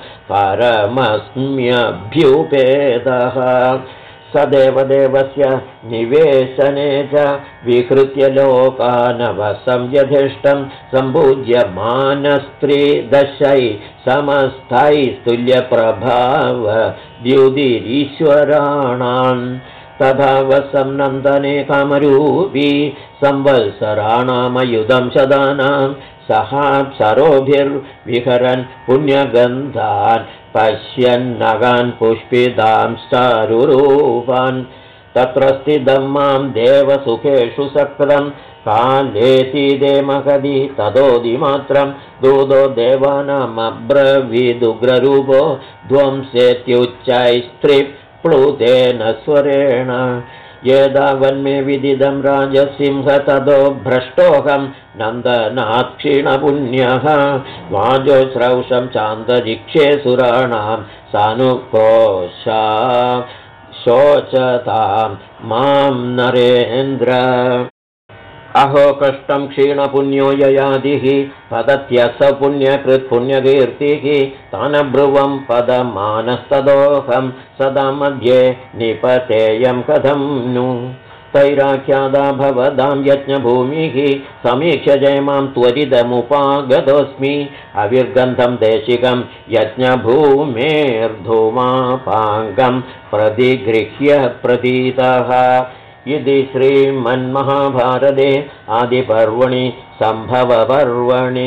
परमस्म्यभ्युपेदः स देवदेवस्य निवेशने च विहृत्य लोकानवसं यथेष्टं सम्पूज्य मानस्त्रीदशै समस्तैस्तुल्यप्रभाव द्युतिरीश्वराणां तथा वसं नन्दने कामरूपी संवत्सराणामयुधं शदानां सहाप्सरोभिर्विहरन् पुण्यगन्धान् पश्यन्नगान् पुष्पितां चारुरूपान् तत्र स्थितं मां देवसुखेषु सकृतं कालेतीदे महदि ततोदिमात्रं दूतो देवानामब्रवीदुग्ररूपो ध्वंसेत्युच्चैस्त्रिप्लुतेन स्वरेण यदावन्मे विदिदं राजसिंह ततो भ्रष्टोऽहं नन्दनात् क्षीणपुण्यः वाजोश्रौषं चान्दरिक्षे सुराणां सानुक्रोशा शोचतां मां नरेन्द्र अहो कष्टं क्षीणपुण्यो ययादिः पदत्यस पुण्यकृत्पुण्यकीर्तिः तानब्रुवं पदमानस्तदोऽहं सदा मध्ये निपतेयं कथं नु तैराख्यादा भवदां यज्ञभूमिः समीक्ष्य जयमां त्वरितमुपागतोऽस्मि अविर्गन्धं देशिकं यज्ञभूमेर्धूमापाङ्गं प्रतिगृह्य प्रतीतः इति श्रीमन्महाभारते आदिपर्वणि सम्भवपर्वणि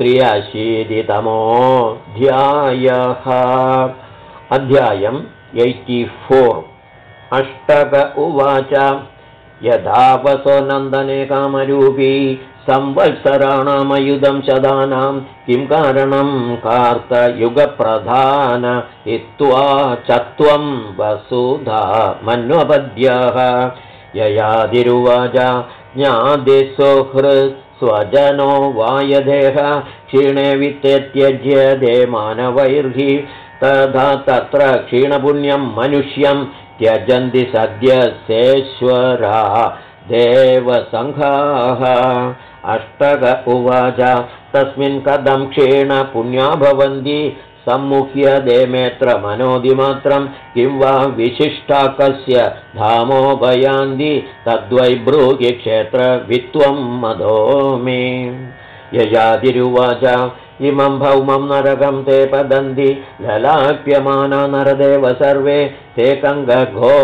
83तमोऽध्यायः अध्यायम् 84 अष्टक उवाच यदा वसो नन्दने कामरूपी संवत्सराणामयुधं शदानां किं कारणं कार्तयुगप्रधान हित्वा चत्वं वसुधा मन्वपद्यः ययादिरुवाच ज्ञातिसुहृत् स्वजनो वायदेह क्षीणे वित्ते त्यज्यते मानवैर्हि तथा तत्र क्षीणपुण्यं मनुष्यं त्यजन्ति सद्यसेश्वरा देवसङ्घाः अष्टक उवाच तस्मिन् कथं क्षीणपुण्या भवन्ति सम्मुह्य देमेत्र मनोदिमात्रं किं वा विशिष्टा कस्य धामोपयान्ति तद्वै ब्रूहि क्षेत्रवित्वं मदो मे ययादिरुवाच इमं भौमं नरकं ते पदन्ति ललाप्यमाना नरदेव सर्वे ते कङ्गघो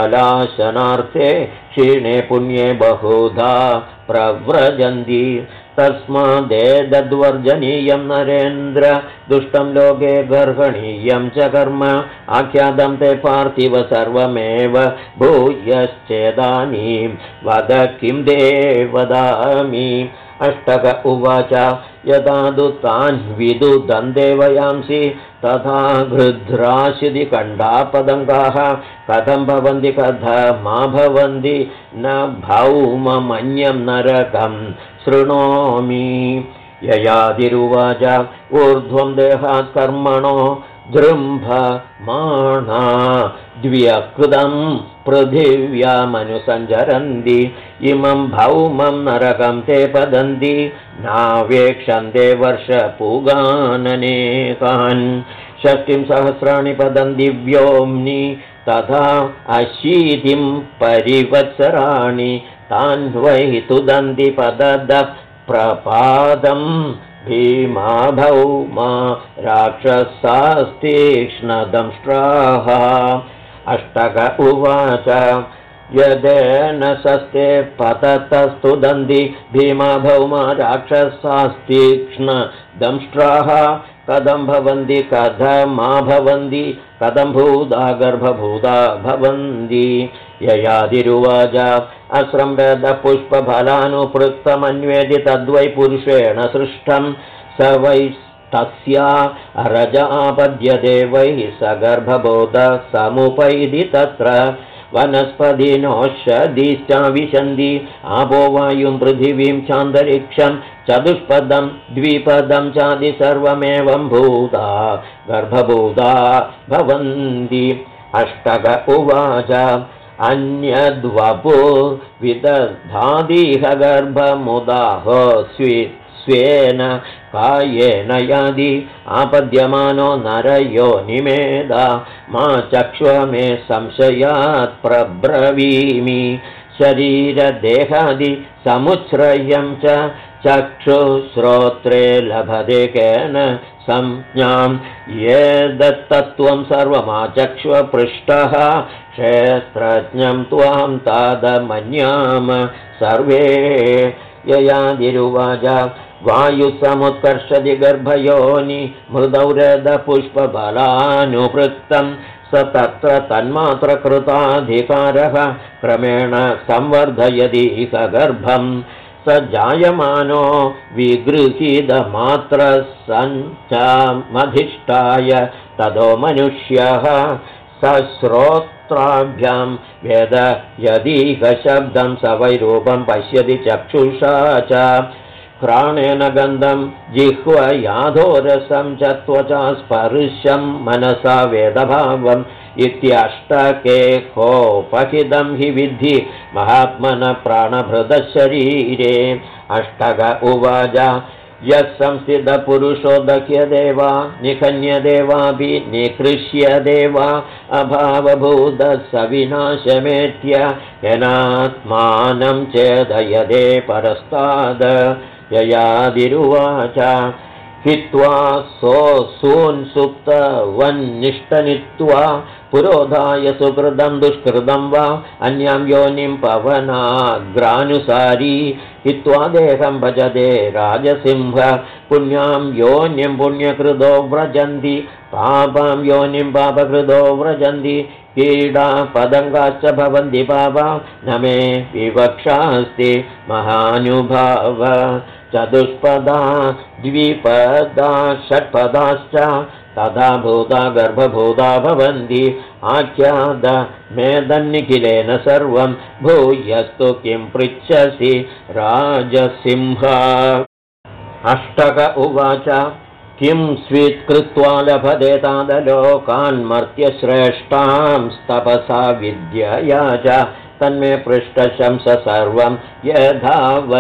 मायुबलाशनार्थे क्षीणे पुण्ये बहुधा प्रव्रजन्ति तस्मादेतद्वर्जनीयं नरेन्द्र दुष्टं लोके गर्हणीयं च कर्म आख्यातं ते पार्थिव सर्वमेव भूयश्चेदानीं वद किं ते वदामि। अष्टक उवाच यदा दुतान् विदुदन् देवयांसि तथा गृध्राशिति कण्डापदङ्गाः कथं भवन्ति कथमा भवन्ति न भौममन्यं नरकं शृणोमि। ययादिरुवाच ऊर्ध्वं देहात् कर्मणो जृम्भमाणा द्व्यकृतं पृथिव्यामनुसञ्चरन्ति इमं भौमं नरकं ते पदन्ति नावेक्षन्ते वर्षपूगाननेकान्। षष्टिं सहस्राणि पदन्ति व्योम्नि तथा अशीतिं परिवत्सराणि तान् वै तुदन्ति पददः प्रपादं भीमा भौमा राक्षसास्तीक्ष्णदंष्ट्राः। अष्टक उवाच यदेन सस्ते पततस्तुदन्ति भीमा भौमा राक्षसास्तीक्ष्णदंष्ट्राः कथं भवन्ति कथमा भवन्ति कथं भूता गर्भभूता भवन्ति। ययादिरुवाच अस्रं वेदपुष्पफलानुपृक्तमन्वेति तद्वै पुरुषेण सृष्टं स वै तस्या रजापद्यते वै स गर्भभूत समुपैति तत्र वनस्पतिनोषधीश्चाविशन्ति आपो वायुं पृथिवीं चान्तरिक्षं चतुष्पदं द्विपदं चादि सर्वमेवं भूता गर्भभूता भवन्ति। अष्टक उवाच अन्यद्वपुर्विदधादिह गर्भमुदाह स्वेन कायेन यादि आपद्यमानो नरयो निमेदा मा चक्ष्व मे संशयात् प्रब्रवीमि। शरीरदेहादि समुच्छ्रयं च चक्षुश्रोत्रे लभते केन संज्ञां येदत्तत्त्वं सर्वमाचक्ष्व पृष्ठः क्षेत्रज्ञं त्वां तादमन्याम सर्वे। ययादिरुवाच वायुसमुत्कर्षति गर्भयोनि मृदौरधपुष्पफलानुपृक्तं स तत्र तन्मात्रकृताधिकारः क्रमेण संवर्धयति स गर्भं स जायमानो विगृहीतमात्रः सञ्चामधिष्ठाय ततो मनुष्यः स श्रोत्राभ्यां वेद यदीह शब्दं स वै रूपं पश्यति चक्षुषा च घ्राणेन गन्धं जिह्वयाधोरसं च त्वचा स्पर्शं मनसा वेदभावम् इत्यष्टके कोपहितं हि विद्धि महात्मन प्राणभृतशरीरे। अष्टक उवाच यः संस्थितपुरुषो दह्यते वा निखन्यते वापि निकृष्यते वा अभावभूतः स विनाशमेत्य यनात्मानं चेदयते परस्ताद। ययादिरुवाच हित्वा सोऽसून् सुप्तवन्निष्टनित्वा पुरोधाय सुकृतं दुष्कृतं वा अन्यां योनिं पवनाग्रानुसारी हित्वा देहं भजते राजसिंह पुण्यां योनिं पुण्यकृतो व्रजन्ति पापां योनिं पापकृतो व्रजन्ति कीडा पदङ्गाश्च भवन्ति पापा न मे विवक्षास्ति महानुभाव। चतुष्पदा द्विपदा षट्पदाश्च तथा भूता गर्भभूता भवन्ति आख्याद मेदन्निखिलेन सर्वं भूयस्तु किं पृच्छसि राजसिंह। अष्टक उवाच किं स्वीत्कृत्वा लभते तादलोकान् मर्त्यश्रेष्ठां तपसा विद्यया च तन्मे पृष्ठशंस सर्वं यथा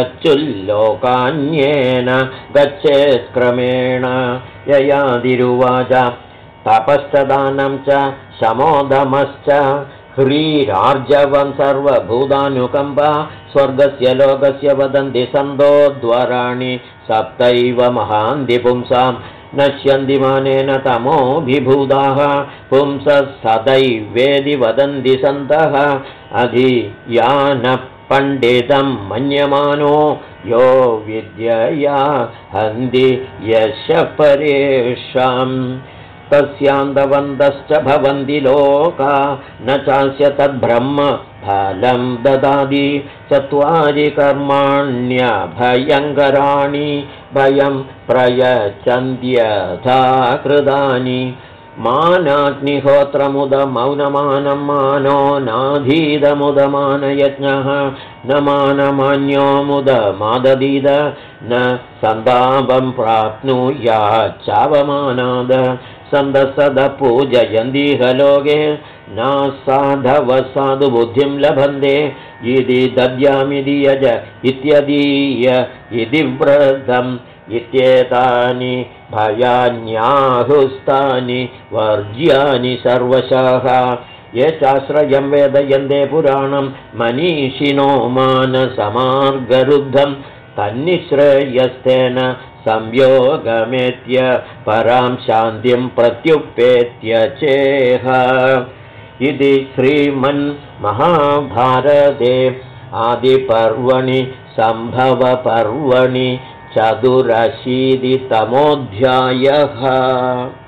वच्चुल्लोकान्येन गच्छेत् क्रमेण। ययादिरुवाच तपश्च दानं च शमोदमश्च ह्रीरार्जवं सर्वभूतानुकम्पा स्वर्गस्य लोकस्य वदन्ति सन्दोद्वाराणि सप्तैव महान्ति पुंसां नश्यन्ति मानेन तमोभिभूताः पुंसः सदैवेदि वदन्ति सन्तः अधियानः पण्डितं मन्यमानो यो विद्यया हन्ति यशः परेषाम् तस्यान्तवन्तश्च भवन्ति लोका न चास्य तद्ब्रह्म फलं ददाति चत्वारि कर्माण्यभयङ्कराणि भयं प्रयच्छन्त्यथा कृतानि मानाग्निहोत्रमुदमौनमानं मानो नाधीदमुदमानयज्ञः न मानमान्यो मुदमाददीद न सन्तापं प्राप्नुयाच्चावमानाद सन्दसदपूजयन्तीह लोके न साधवसाधुबुद्धिं लभन्ते इति दद्यामिति यज इत्यदीय इति व्रतम् इत्येतानि भयान्याहुस्तानि वर्ज्यानि सर्वशः ये चाश्रयं वेदयन्ते पुराणं मनीषिणो मानसमार्गरुद्धं तन्निःश्रेयस्तेन संयोगमेत्य परां शान्तिं प्रत्युपेत्य चेह इति श्रीमन्महाभारते आदिपर्वणि सम्भवपर्वणि 84तमोऽध्यायः।